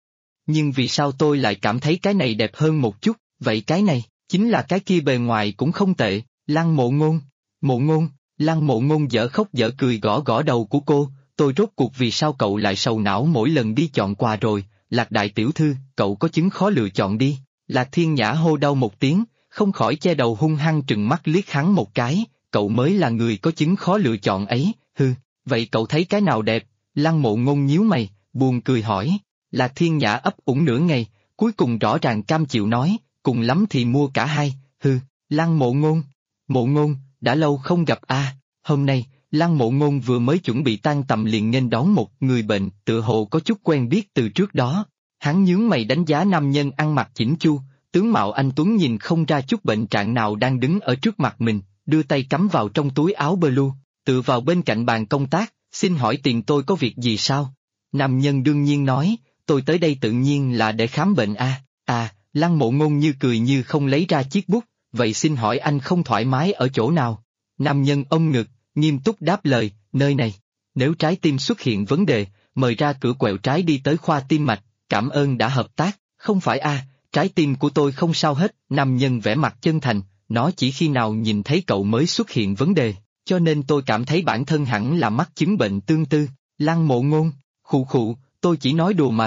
Nhưng vì sao tôi lại cảm thấy cái này đẹp hơn một chút, vậy cái này, chính là cái kia bề ngoài cũng không tệ. Lăng Mộ Ngôn. Lăng Mộ Ngôn dở khóc dở cười gõ đầu của cô, tôi rốt cuộc vì sao cậu lại sầu não mỗi lần đi chọn quà rồi. Lạc đại tiểu thư, cậu có chứng khó lựa chọn đi. Lạc Thiên Nhã hô đau một tiếng, không khỏi che đầu hung hăng trừng mắt liếc hắn một cái, cậu mới là người có chứng khó lựa chọn ấy, vậy cậu thấy cái nào đẹp? Lăng Mộ Ngôn nhíu mày, buồn cười hỏi. Lạc Thiên Nhã ấp úng nửa ngày, cuối cùng rõ ràng cam chịu nói, cùng lắm thì mua cả hai. Lăng Mộ Ngôn, đã lâu không gặp Hôm nay, Lăng Mộ Ngôn vừa mới chuẩn bị tan tầm liền nghênh đón một người bệnh, tựa hồ có chút quen biết từ trước đó. Hắn nhướng mày đánh giá nam nhân ăn mặc chỉnh chu, tướng mạo anh tuấn nhìn không ra chút bệnh trạng nào đang đứng ở trước mặt mình, đưa tay cắm vào trong túi áo blue, tựa vào bên cạnh bàn công tác, xin hỏi tiền tôi có việc gì sao? Nam nhân đương nhiên nói, tôi tới đây tự nhiên là để khám bệnh Lăng Mộ Ngôn như cười như không lấy ra chiếc bút, vậy xin hỏi anh không thoải mái ở chỗ nào? Nam nhân ôm ngực, nghiêm túc đáp lời, nơi này, nếu trái tim xuất hiện vấn đề, mời ra cửa quẹo trái đi tới khoa tim mạch, cảm ơn đã hợp tác, không phải trái tim của tôi không sao hết. Nam nhân vẻ mặt chân thành, nó chỉ khi nào nhìn thấy cậu mới xuất hiện vấn đề, cho nên tôi cảm thấy bản thân hẳn là mắc chứng bệnh tương tư. Lăng Mộ Ngôn, khụ, tôi chỉ nói đùa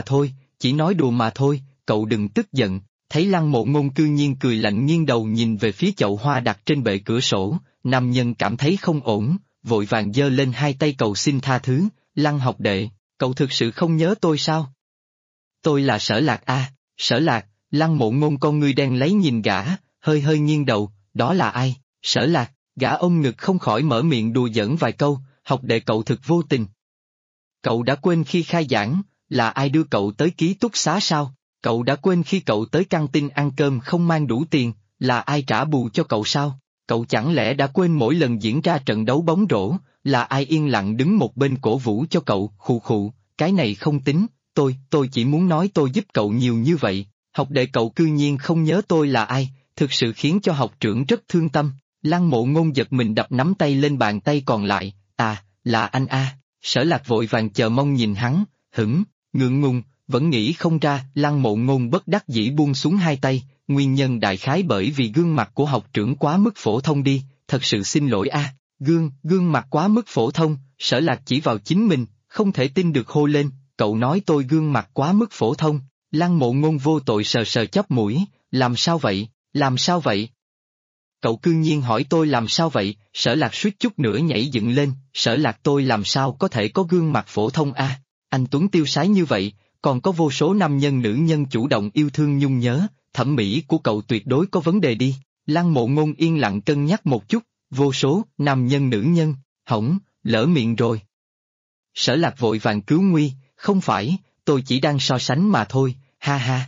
mà thôi, cậu đừng tức giận. Thấy Lăng Mộ Ngôn cư nhiên cười lạnh nghiêng đầu nhìn về phía chậu hoa đặt trên bệ cửa sổ, nam nhân cảm thấy không ổn, vội vàng giơ lên hai tay cầu xin tha thứ. Lăng học đệ, cậu thực sự không nhớ tôi sao? Tôi là Sở Lạc Sở Lạc. Lăng Mộ Ngôn con ngươi đen lấy nhìn gã, hơi nghiêng đầu, đó là ai? Sở Lạc. Gã ôm ngực không khỏi mở miệng đùa giỡn vài câu, học đệ cậu thực vô tình. Cậu đã quên khi khai giảng, là ai đưa cậu tới ký túc xá sao? Cậu đã quên khi cậu tới căng tin ăn cơm không mang đủ tiền, là ai trả bù cho cậu sao? cậu chẳng lẽ đã quên mỗi lần diễn ra trận đấu bóng rổ, là ai yên lặng đứng một bên cổ vũ cho cậu, khụ khụ, cái này không tính, tôi chỉ muốn nói tôi giúp cậu nhiều như vậy, học đệ cậu cư nhiên không nhớ tôi là ai, thực sự khiến cho học trưởng rất thương tâm. Lăng Mộ Ngôn giật mình đập nắm tay lên bàn tay còn lại, là anh a. Sở Lạc vội vàng chờ mong nhìn hắn, ngượng ngùng, vẫn nghĩ không ra. Lăng Mộ Ngôn bất đắc dĩ buông xuống hai tay, nguyên nhân đại khái bởi vì gương mặt của học trưởng quá mức phổ thông đi, thật sự xin lỗi a. Gương mặt quá mức phổ thông. Sở Lạc chỉ vào chính mình, không thể tin được hô lên, cậu nói tôi gương mặt quá mức phổ thông. Lăng Mộ Ngôn vô tội sờ sờ chóp mũi, làm sao vậy? Cậu cư nhiên hỏi tôi làm sao vậy? Sở Lạc suýt chút nữa nhảy dựng lên, Sở Lạc tôi làm sao có thể có gương mặt phổ thông a? Anh Tuấn tiêu sái như vậy, còn có vô số nam nhân nữ nhân chủ động yêu thương nhung nhớ, thẩm mỹ của cậu tuyệt đối có vấn đề đi. Lăng Mộ Ngôn yên lặng cân nhắc một chút, vô số nam nhân nữ nhân, hỏng, lỡ miệng rồi. Sở Lạc vội vàng cứu nguy, không phải, tôi chỉ đang so sánh mà thôi, ha ha.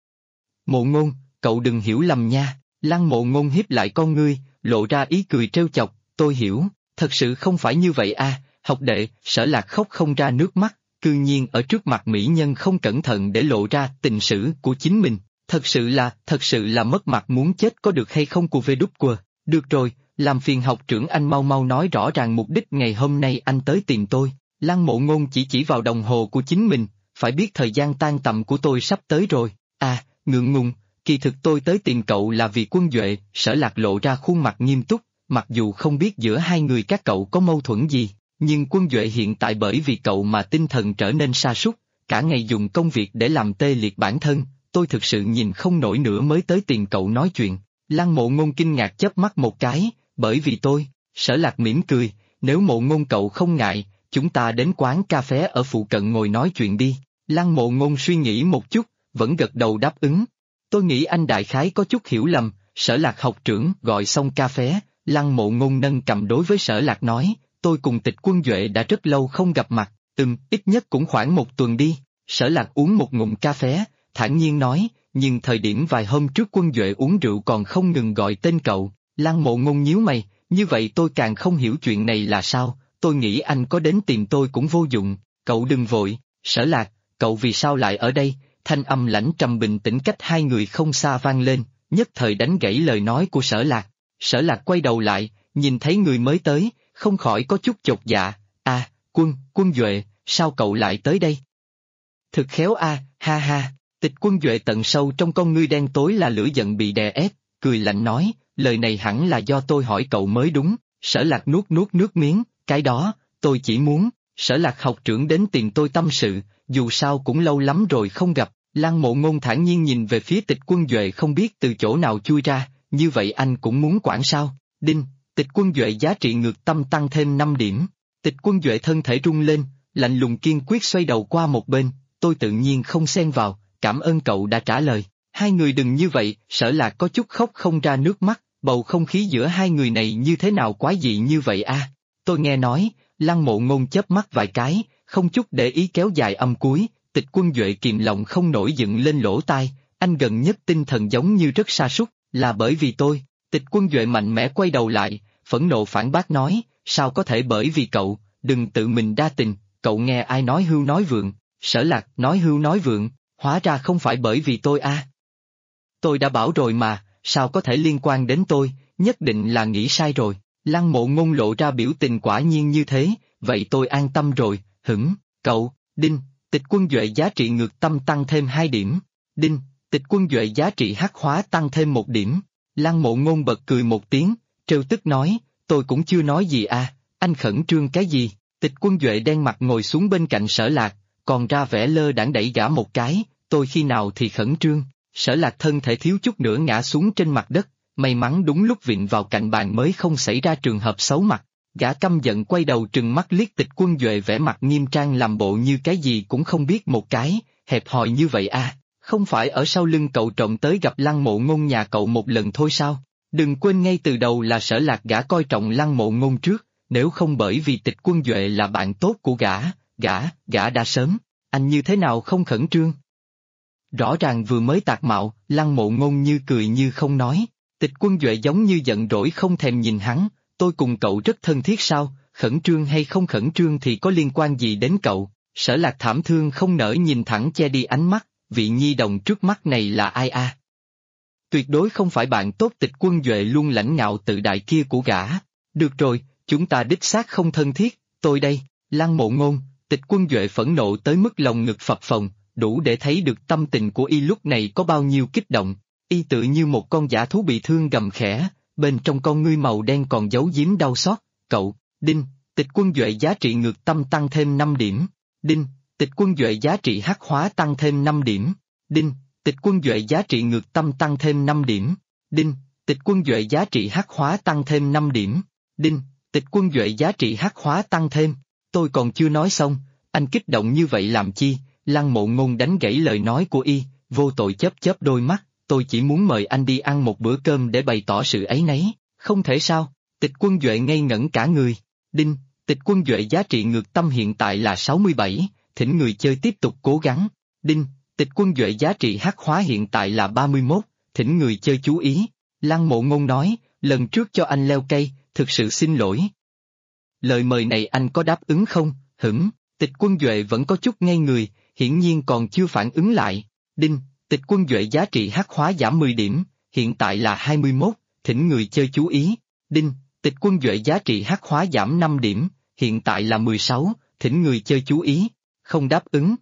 Mộ Ngôn, cậu đừng hiểu lầm nha. Lăng Mộ Ngôn hiếp lại con ngươi, lộ ra ý cười trêu chọc, tôi hiểu, thật sự không phải như vậy a. Học đệ. Sở Lạc khóc không ra nước mắt, cư nhiên ở trước mặt mỹ nhân không cẩn thận để lộ ra tình sử của chính mình, thật sự là mất mặt muốn chết có được hay không của VW. Được rồi, làm phiền học trưởng anh mau mau nói rõ ràng mục đích ngày hôm nay anh tới tìm tôi. Lăng Mộ Ngôn chỉ vào đồng hồ của chính mình, phải biết thời gian tan tầm của tôi sắp tới rồi, ngượng ngùng. Kỳ thực tôi tới tìm cậu là vì Quân Duệ. Sở Lạc lộ ra khuôn mặt nghiêm túc, mặc dù không biết giữa hai người các cậu có mâu thuẫn gì, nhưng Quân Duệ hiện tại bởi vì cậu mà tinh thần trở nên sa sút, cả ngày dùng công việc để làm tê liệt bản thân, tôi thực sự nhìn không nổi nữa mới tới tìm cậu nói chuyện. Lăng Mộ Ngôn kinh ngạc chớp mắt một cái, bởi vì tôi. Sở Lạc mỉm cười, nếu Mộ Ngôn cậu không ngại, chúng ta đến quán cà phé ở phụ cận ngồi nói chuyện đi. Lăng Mộ Ngôn suy nghĩ một chút, vẫn gật đầu đáp ứng. Tôi nghĩ anh đại khái có chút hiểu lầm. Sở Lạc học trưởng gọi xong cà phé, Lăng Mộ Ngôn nâng cầm đối với Sở Lạc nói, tôi cùng Tịch Quân Duệ đã rất lâu không gặp mặt, ít nhất cũng khoảng một tuần đi. Sở Lạc uống một ngụm cà phé, thản nhiên nói, nhưng thời điểm vài hôm trước Quân Duệ uống rượu còn không ngừng gọi tên cậu. Lăng Mộ Ngôn nhíu mày, như vậy tôi càng không hiểu chuyện này là sao, tôi nghĩ anh có đến tìm tôi cũng vô dụng, cậu đừng vội. Sở Lạc, cậu vì sao lại ở đây? Thanh âm lãnh trầm bình tĩnh cách hai người không xa vang lên, nhất thời đánh gãy lời nói của Sở Lạc. Sở Lạc quay đầu lại, nhìn thấy người mới tới, không khỏi có chút chột dạ, Quân Duệ, sao cậu lại tới đây? Thực khéo ha ha. Tịch Quân Duệ tận sâu trong con ngươi đen tối là lửa giận bị đè ép, cười lạnh nói, lời này hẳn là do tôi hỏi cậu mới đúng. Sở Lạc nuốt nước miếng, cái đó, tôi chỉ muốn. Sở Lạc học trưởng đến tìm tôi tâm sự, dù sao cũng lâu lắm rồi không gặp. Lăng Mộ Ngôn thản nhiên nhìn về phía Tịch Quân Duệ không biết từ chỗ nào chui ra, như vậy anh cũng muốn quản sao? Đinh, Tịch Quân Duệ giá trị ngược tâm tăng thêm 5 điểm. Tịch Quân Duệ thân thể rung lên, lạnh lùng kiên quyết xoay đầu qua một bên, tôi tự nhiên không xen vào, cảm ơn cậu đã trả lời. Hai người đừng như vậy. Sở Lạc có chút khóc không ra nước mắt, bầu không khí giữa hai người này như thế nào quái dị như vậy Tôi nghe nói. Lăng Mộ Ngôn chớp mắt vài cái, không chút để ý kéo dài âm cuối. Tịch Quân Duệ kìm lòng không nổi dựng lên lỗ tai, anh gần nhất tinh thần giống như rất sa sút, là bởi vì tôi. Tịch Quân Duệ mạnh mẽ quay đầu lại, phẫn nộ phản bác nói, sao có thể bởi vì cậu, đừng tự mình đa tình, cậu nghe ai nói hưu nói vượng. Sở Lạc nói hưu nói vượng, hóa ra không phải bởi vì tôi Tôi đã bảo rồi mà, sao có thể liên quan đến tôi, nhất định là nghĩ sai rồi. Lăng Mộ Ngôn lộ ra biểu tình quả nhiên như thế, vậy tôi an tâm rồi. Cậu. Đinh, Tịch Quân Duệ giá trị ngược tâm tăng thêm 2 điểm. Đinh, Tịch Quân Duệ giá trị hắc hóa tăng thêm 1 điểm. Lăng Mộ Ngôn bật cười một tiếng, trêu tức nói, tôi cũng chưa nói gì anh khẩn trương cái gì? Tịch Quân Duệ đen mặt ngồi xuống bên cạnh Sở Lạc, còn ra vẻ lơ đãng đẩy gã một cái, tôi khi nào thì khẩn trương? Sở Lạc thân thể thiếu chút nữa ngã xuống trên mặt đất, may mắn đúng lúc vịn vào cạnh bàn mới không xảy ra trường hợp xấu mặt. Gã căm giận quay đầu trừng mắt liếc Tịch Quân Duệ vẻ mặt nghiêm trang làm bộ như cái gì cũng không biết một cái, hẹp hòi như vậy không phải ở sau lưng cậu trộm tới gặp Lăng Mộ Ngôn nhà cậu một lần thôi sao? Đừng quên ngay từ đầu là Sở Lạc gã coi trọng Lăng Mộ Ngôn trước, nếu không bởi vì Tịch Quân Duệ là bạn tốt của gã đã sớm, anh như thế nào không khẩn trương? Rõ ràng vừa mới tạc mạo, Lăng Mộ Ngôn như cười như không nói. Tịch Quân Duệ giống như giận dỗi không thèm nhìn hắn, tôi cùng cậu rất thân thiết sao, khẩn trương hay không khẩn trương thì có liên quan gì đến cậu? Sở Lạc thảm thương không nỡ nhìn thẳng che đi ánh mắt, vị nhi đồng trước mắt này là ai a? Tuyệt đối không phải bạn tốt Tịch Quân Duệ luôn lãnh ngạo tự đại kia của gã. Được rồi, chúng ta đích xác không thân thiết, tôi đây, Lăng Mộ Ngôn. Tịch Quân Duệ phẫn nộ tới mức lồng ngực phập phồng, đủ để thấy được tâm tình của y lúc này có bao nhiêu kích động. Y tự như một con dã thú bị thương gầm khẽ, bên trong con ngươi màu đen còn giấu giếm đau xót. Cậu, đinh, Tịch Quân Duệ giá trị ngược tâm tăng thêm 5 điểm. Đinh, Tịch Quân Duệ giá trị hắc hóa tăng thêm 5 điểm. Đinh, Tịch Quân Duệ giá trị ngược tâm tăng thêm 5 điểm. Đinh, Tịch Quân Duệ giá trị hắc hóa tăng thêm 5 điểm. Đinh, Tịch Quân Duệ giá trị hắc hóa tăng thêm. Tôi còn chưa nói xong, anh kích động như vậy làm chi? Lăng Mộ Ngôn đánh gãy lời nói của y, vô tội chớp chớp đôi mắt, tôi chỉ muốn mời anh đi ăn một bữa cơm để bày tỏ sự áy náy. Không thể sao? Tịch Quân Duệ ngây ngẩn cả người. Đinh, Tịch Quân Duệ giá trị ngược tâm hiện tại là 67, thỉnh người chơi tiếp tục cố gắng. Đinh, Tịch Quân Duệ giá trị hắc hóa hiện tại là 31, thỉnh người chơi chú ý. Lăng Mộ Ngôn nói, lần trước cho anh leo cây, thực sự xin lỗi. Lời mời này anh có đáp ứng không? Tịch Quân Duệ vẫn có chút ngây người, hiển nhiên còn chưa phản ứng lại. Đinh, Tịch Quân Duệ giá trị hắc hóa giảm 10 điểm, hiện tại là 21, thỉnh người chơi chú ý. Đinh, Tịch Quân Duệ giá trị hắc hóa giảm 5 điểm, hiện tại là 16, thỉnh người chơi chú ý. Không đáp ứng.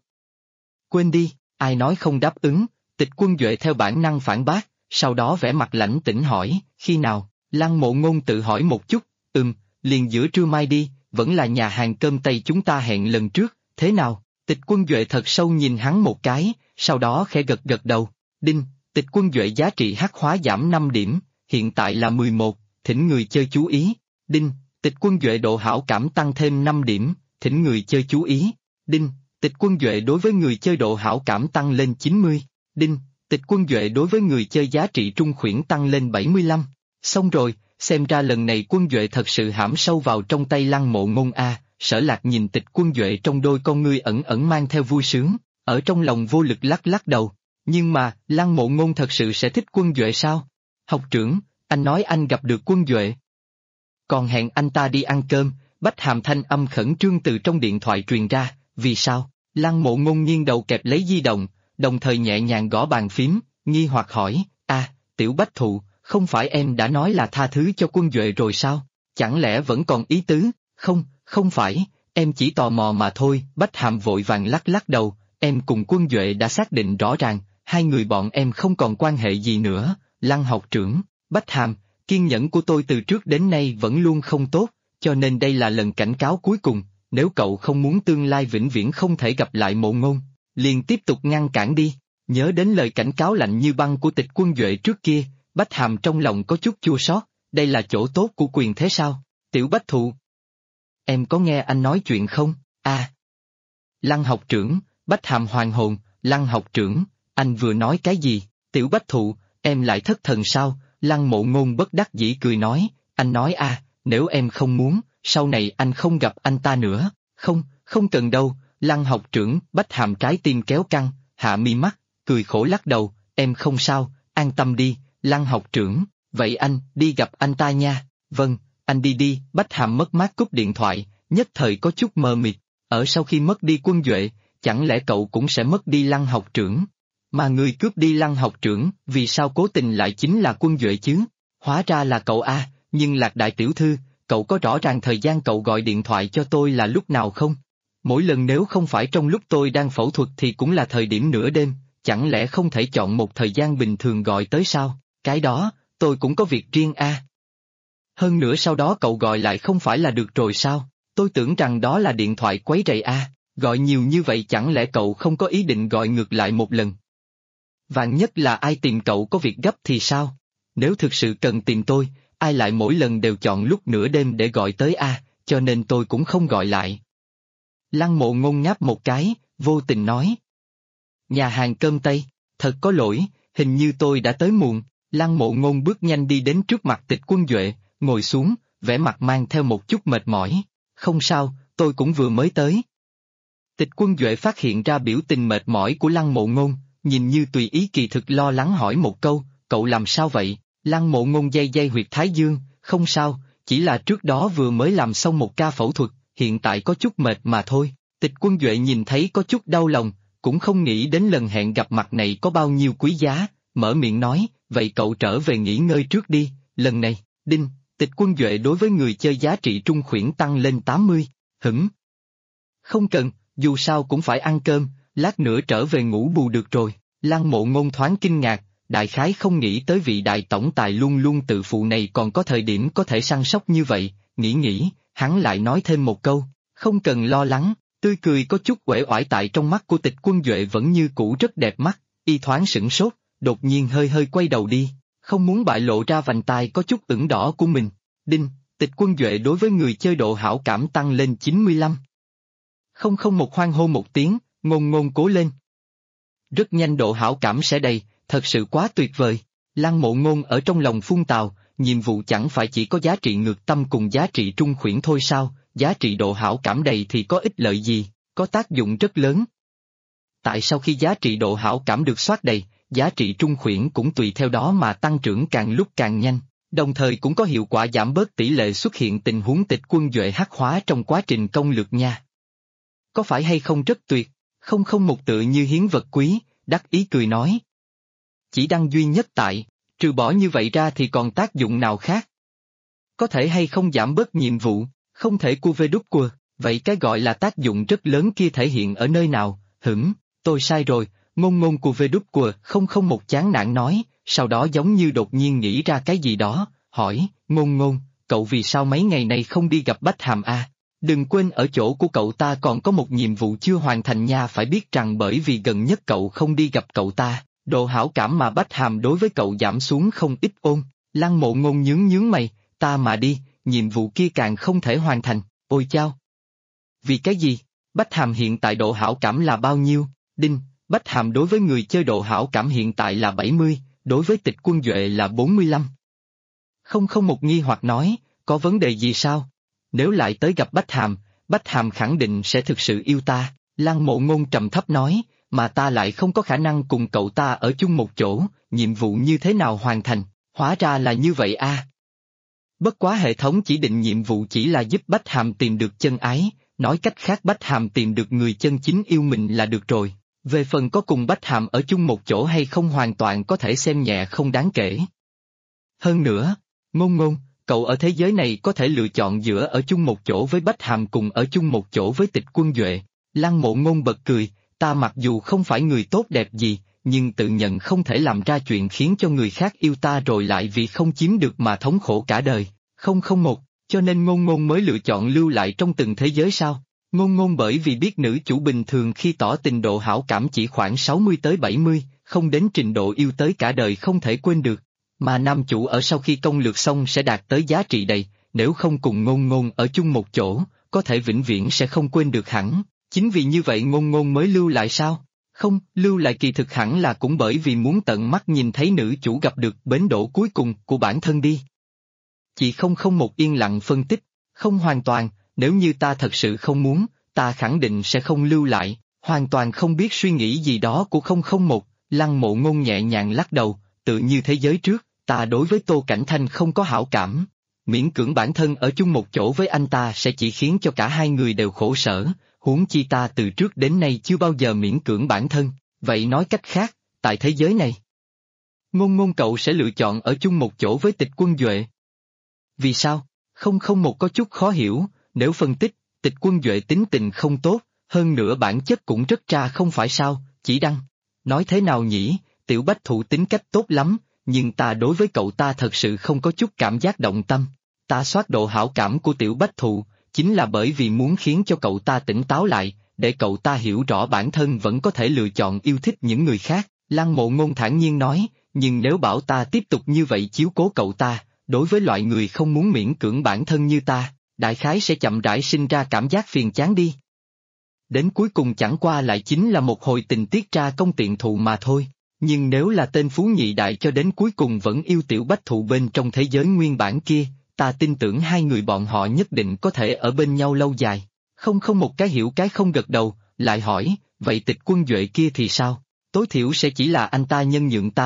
Quên đi, ai nói không đáp ứng? Tịch Quân Duệ theo bản năng phản bác, sau đó vẻ mặt lãnh tĩnh hỏi, khi nào? Lăng Mộ Ngôn tự hỏi một chút, liền giữa trưa mai đi, vẫn là nhà hàng cơm Tây chúng ta hẹn lần trước, thế nào? Tịch Quân Duệ thật sâu nhìn hắn một cái, sau đó khẽ gật gật đầu. Đinh, Tịch Quân Duệ giá trị hắc hóa giảm 5 điểm, hiện tại là 11, thỉnh người chơi chú ý. Đinh, Tịch Quân Duệ độ hảo cảm tăng thêm 5 điểm, thỉnh người chơi chú ý. Đinh, Tịch Quân Duệ đối với người chơi độ hảo cảm tăng lên 90. Đinh, Tịch Quân Duệ đối với người chơi giá trị trung khuyển tăng lên 75. Xong rồi, xem ra lần này Quân Duệ thật sự hãm sâu vào trong tay Lăng Mộ Ngôn a. Sở Lạc nhìn Tịch Quân Duệ trong đôi con ngươi ẩn ẩn mang theo vui sướng, ở trong lòng vô lực lắc lắc đầu. Nhưng mà, Lăng Mộ Ngôn thật sự sẽ thích Quân Duệ sao? Học trưởng, anh nói anh gặp được Quân Duệ. Còn hẹn anh ta đi ăn cơm, Bách Hàm thanh âm khẩn trương từ trong điện thoại truyền ra, vì sao? Lăng Mộ Ngôn nghiêng đầu kẹp lấy di động, đồng thời nhẹ nhàng gõ bàn phím, nghi hoặc hỏi, Tiểu Bách Thụ, không phải em đã nói là tha thứ cho Quân Duệ rồi sao? Chẳng lẽ vẫn còn ý tứ? Không phải, em chỉ tò mò mà thôi. Bách Hàm vội vàng lắc lắc đầu, em cùng Quân Duệ đã xác định rõ ràng, hai người bọn em không còn quan hệ gì nữa. Lăng học trưởng, Bách Hàm, kiên nhẫn của tôi từ trước đến nay vẫn luôn không tốt, cho nên đây là lần cảnh cáo cuối cùng, nếu cậu không muốn tương lai vĩnh viễn không thể gặp lại Mộ Ngôn, liền tiếp tục ngăn cản đi. Nhớ đến lời cảnh cáo lạnh như băng của Tịch Quân Duệ trước kia, Bách Hàm trong lòng có chút chua xót, đây là chỗ tốt của quyền thế sao? Tiểu Bách Thụ, em có nghe anh nói chuyện không? Lăng học trưởng, Bách Hàm hoàn hồn, Lăng học trưởng, anh vừa nói cái gì? Tiểu Bách Thụ, em lại thất thần sao? Lăng Mộ Ngôn bất đắc dĩ cười nói, anh nói nếu em không muốn, sau này anh không gặp anh ta nữa. Không cần đâu. Lăng học trưởng, Bách Hàm trái tim kéo căng, hạ mi mắt, cười khổ lắc đầu, em không sao, an tâm đi. Lăng học trưởng, vậy anh, đi gặp anh ta nha. Vâng, anh đi. Bách Hàm mất mát cúp điện thoại, nhất thời có chút mờ mịt, ở sau khi mất đi Quân Duệ, chẳng lẽ cậu cũng sẽ mất đi Lăng học trưởng? Mà người cướp đi Lăng học trưởng, vì sao cố tình lại chính là Quân Duệ chứ? Hóa ra là cậu nhưng Lạc đại tiểu thư, cậu có rõ ràng thời gian cậu gọi điện thoại cho tôi là lúc nào không? Mỗi lần nếu không phải trong lúc tôi đang phẫu thuật thì cũng là thời điểm nửa đêm, chẳng lẽ không thể chọn một thời gian bình thường gọi tới sao? Cái đó, tôi cũng có việc riêng Hơn nữa sau đó cậu gọi lại không phải là được rồi sao? Tôi tưởng rằng đó là điện thoại quấy rầy gọi nhiều như vậy chẳng lẽ cậu không có ý định gọi ngược lại một lần? Vạn nhất là ai tìm cậu có việc gấp thì sao? Nếu thực sự cần tìm tôi, ai lại mỗi lần đều chọn lúc nửa đêm để gọi tới cho nên tôi cũng không gọi lại. Lăng Mộ Ngôn ngáp một cái, vô tình nói. Nhà hàng cơm Tây, thật có lỗi, hình như tôi đã tới muộn. Lăng Mộ Ngôn bước nhanh đi đến trước mặt Tịch Quân Duệ, ngồi xuống, vẻ mặt mang theo một chút mệt mỏi. Không sao, tôi cũng vừa mới tới. Tịch Quân Duệ phát hiện ra biểu tình mệt mỏi của Lăng Mộ Ngôn, nhìn như tùy ý kỳ thực lo lắng hỏi một câu, cậu làm sao vậy? Lăng Mộ Ngôn day day huyệt thái dương, không sao, chỉ là trước đó vừa mới làm xong một ca phẫu thuật, hiện tại có chút mệt mà thôi. Tịch Quân Duệ nhìn thấy có chút đau lòng, cũng không nghĩ đến lần hẹn gặp mặt này có bao nhiêu quý giá, mở miệng nói, vậy cậu trở về nghỉ ngơi trước đi, lần này, đinh, Tịch Quân Duệ đối với người chơi giá trị trung khuyển tăng lên 80, Không cần, dù sao cũng phải ăn cơm, lát nữa trở về ngủ bù được rồi. Lăng Mộ Ngôn thoáng kinh ngạc, đại khái không nghĩ tới vị đại tổng tài luôn luôn tự phụ này còn có thời điểm có thể săn sóc như vậy, nghĩ, hắn lại nói thêm một câu, không cần lo lắng, tươi cười có chút uể oải tại trong mắt của Tịch Quân Duệ vẫn như cũ rất đẹp mắt, y thoáng sửng sốt, đột nhiên hơi quay đầu đi, không muốn bại lộ ra vành tai có chút ửng đỏ của mình. Đinh, Tịch Quân Duệ đối với người chơi độ hảo cảm tăng lên 95. Không một hoan hô một tiếng, Ngôn cố lên. Rất nhanh độ hảo cảm sẽ đầy, thật sự quá tuyệt vời. Lăng Mộ Ngôn ở trong lòng phun tào, nhiệm vụ chẳng phải chỉ có giá trị ngược tâm cùng giá trị trung khuyển thôi sao, giá trị độ hảo cảm đầy thì có ích lợi gì, có tác dụng rất lớn. Tại sao khi giá trị độ hảo cảm được soát đầy, giá trị trung khuyển cũng tùy theo đó mà tăng trưởng càng lúc càng nhanh, đồng thời cũng có hiệu quả giảm bớt tỷ lệ xuất hiện tình huống Tịch Quân Duệ hắc hóa trong quá trình công lược nha. Có phải hay không rất tuyệt, không một tựa như hiến vật quý, đắc ý cười nói. Chỉ đăng duy nhất tại, trừ bỏ như vậy ra thì còn tác dụng nào khác? Có thể hay không giảm bớt nhiệm vụ, không thể QV, vậy cái gọi là tác dụng rất lớn kia thể hiện ở nơi nào, tôi sai rồi, Ngôn QV, không một chán nản nói, sau đó giống như đột nhiên nghĩ ra cái gì đó, hỏi, Ngôn, cậu vì sao mấy ngày này không đi gặp Bách Hàm a? Đừng quên ở chỗ của cậu ta còn có một nhiệm vụ chưa hoàn thành nha, phải biết rằng bởi vì gần nhất cậu không đi gặp cậu ta, độ hảo cảm mà Bách Hàm đối với cậu giảm xuống không ít ôn. Lăng Mộ Ngôn nhướng mày, ta mà đi, nhiệm vụ kia càng không thể hoàn thành, ôi chao. Vì cái gì? Bách Hàm hiện tại độ hảo cảm là bao nhiêu? Đinh, Bách Hàm đối với người chơi độ hảo cảm hiện tại là 70, đối với Tịch Quân Duệ là 45. Không một nghi hoặc nói, có vấn đề gì sao? Nếu lại tới gặp Bách Hàm khẳng định sẽ thực sự yêu ta, Lăng Mộ Ngôn trầm thấp nói, mà ta lại không có khả năng cùng cậu ta ở chung một chỗ, nhiệm vụ như thế nào hoàn thành, hóa ra là như vậy a. Bất quá hệ thống chỉ định nhiệm vụ chỉ là giúp Bách Hàm tìm được chân ái, nói cách khác Bách Hàm tìm được người chân chính yêu mình là được rồi, về phần có cùng Bách Hàm ở chung một chỗ hay không hoàn toàn có thể xem nhẹ không đáng kể. Hơn nữa, Ngôn, cậu ở thế giới này có thể lựa chọn giữa ở chung một chỗ với Bách Hàm cùng ở chung một chỗ với Tịch Quân Duệ. Lăng Mộ Ngôn bật cười, ta mặc dù không phải người tốt đẹp gì, nhưng tự nhận không thể làm ra chuyện khiến cho người khác yêu ta rồi lại vì không chiếm được mà thống khổ cả đời. Không một, cho nên Ngôn mới lựa chọn lưu lại trong từng thế giới sao? Ngôn bởi vì biết nữ chủ bình thường khi tỏ tình độ hảo cảm chỉ khoảng 60 tới 70, không đến trình độ yêu tới cả đời không thể quên được. Mà nam chủ ở sau khi công lược xong sẽ đạt tới giá trị đầy, nếu không cùng Ngôn ở chung một chỗ, có thể vĩnh viễn sẽ không quên được hẳn. Chính vì như vậy Ngôn mới lưu lại sao? Không, lưu lại kỳ thực hẳn là cũng bởi vì muốn tận mắt nhìn thấy nữ chủ gặp được bến đỗ cuối cùng của bản thân đi. Chị không một yên lặng phân tích, không hoàn toàn, nếu như ta thật sự không muốn, ta khẳng định sẽ không lưu lại, hoàn toàn không biết suy nghĩ gì đó của 001, Lăng Mộ Ngôn nhẹ nhàng lắc đầu, tự như thế giới trước, ta đối với Tô Cảnh Thanh không có hảo cảm. Miễn cưỡng bản thân ở chung một chỗ với anh ta sẽ chỉ khiến cho cả hai người đều khổ sở, huống chi ta từ trước đến nay chưa bao giờ miễn cưỡng bản thân, vậy nói cách khác, tại thế giới này. Ngôn cậu sẽ lựa chọn ở chung một chỗ với Tịch Quân Duệ. Vì sao? Không một có chút khó hiểu, nếu phân tích, Tịch Quân Duệ tính tình không tốt, hơn nữa bản chất cũng rất tra không phải sao, chỉ đăng. Nói thế nào nhỉ, Tiểu Bách Thụ tính cách tốt lắm, nhưng ta đối với cậu ta thật sự không có chút cảm giác động tâm. Ta soát độ hảo cảm của Tiểu Bách Thụ, chính là bởi vì muốn khiến cho cậu ta tỉnh táo lại, để cậu ta hiểu rõ bản thân vẫn có thể lựa chọn yêu thích những người khác. Lăng Mộ Ngôn thản nhiên nói, nhưng nếu bảo ta tiếp tục như vậy chiếu cố cậu ta, đối với loại người không muốn miễn cưỡng bản thân như ta, đại khái sẽ chậm rãi sinh ra cảm giác phiền chán đi. Đến cuối cùng chẳng qua lại chính là một hồi tình tiết tra công tiện thụ mà thôi. Nhưng nếu là tên Phú Nhị Đại cho đến cuối cùng vẫn yêu Tiểu Bách Thụ bên trong thế giới nguyên bản kia, ta tin tưởng hai người bọn họ nhất định có thể ở bên nhau lâu dài. Không một cái hiểu cái không gật đầu, lại hỏi, vậy Tịch Quân Duệ kia thì sao? Tối thiểu sẽ chỉ là anh ta nhân nhượng ta,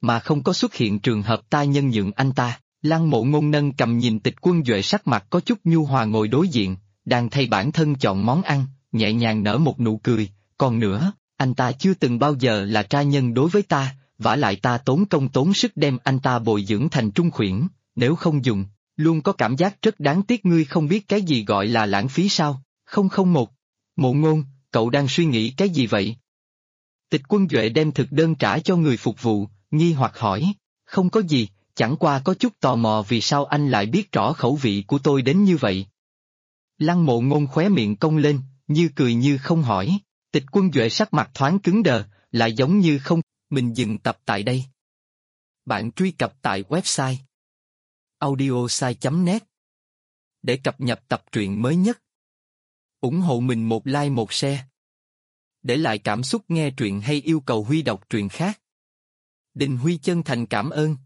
mà không có xuất hiện trường hợp ta nhân nhượng anh ta. Lăng Mộ Ngôn nâng cầm nhìn Tịch Quân Duệ sắc mặt có chút nhu hòa ngồi đối diện, đang thay bản thân chọn món ăn, nhẹ nhàng nở một nụ cười, còn nữa, anh ta chưa từng bao giờ là trai nhân đối với ta, vả lại ta tốn công tốn sức đem anh ta bồi dưỡng thành trung khuyển, nếu không dùng, luôn có cảm giác rất đáng tiếc. Ngươi không biết cái gì gọi là lãng phí sao? 001. Mộ Ngôn, cậu đang suy nghĩ cái gì vậy? Tịch Quân Duệ đem thực đơn trả cho người phục vụ, nghi hoặc hỏi, không có gì, chẳng qua có chút tò mò vì sao anh lại biết rõ khẩu vị của tôi đến như vậy. Lăng Mộ Ngôn khóe miệng cong lên, như cười như không hỏi. Tịch Quân Duệ sắc mặt thoáng cứng đờ, lại giống như không. Mình dừng tập tại đây. Bạn truy cập tại website audiosai.net để cập nhật tập truyện mới nhất. Ủng hộ mình một like một share. Để lại cảm xúc nghe truyện hay yêu cầu Huy đọc truyện khác. Đình Huy chân thành cảm ơn.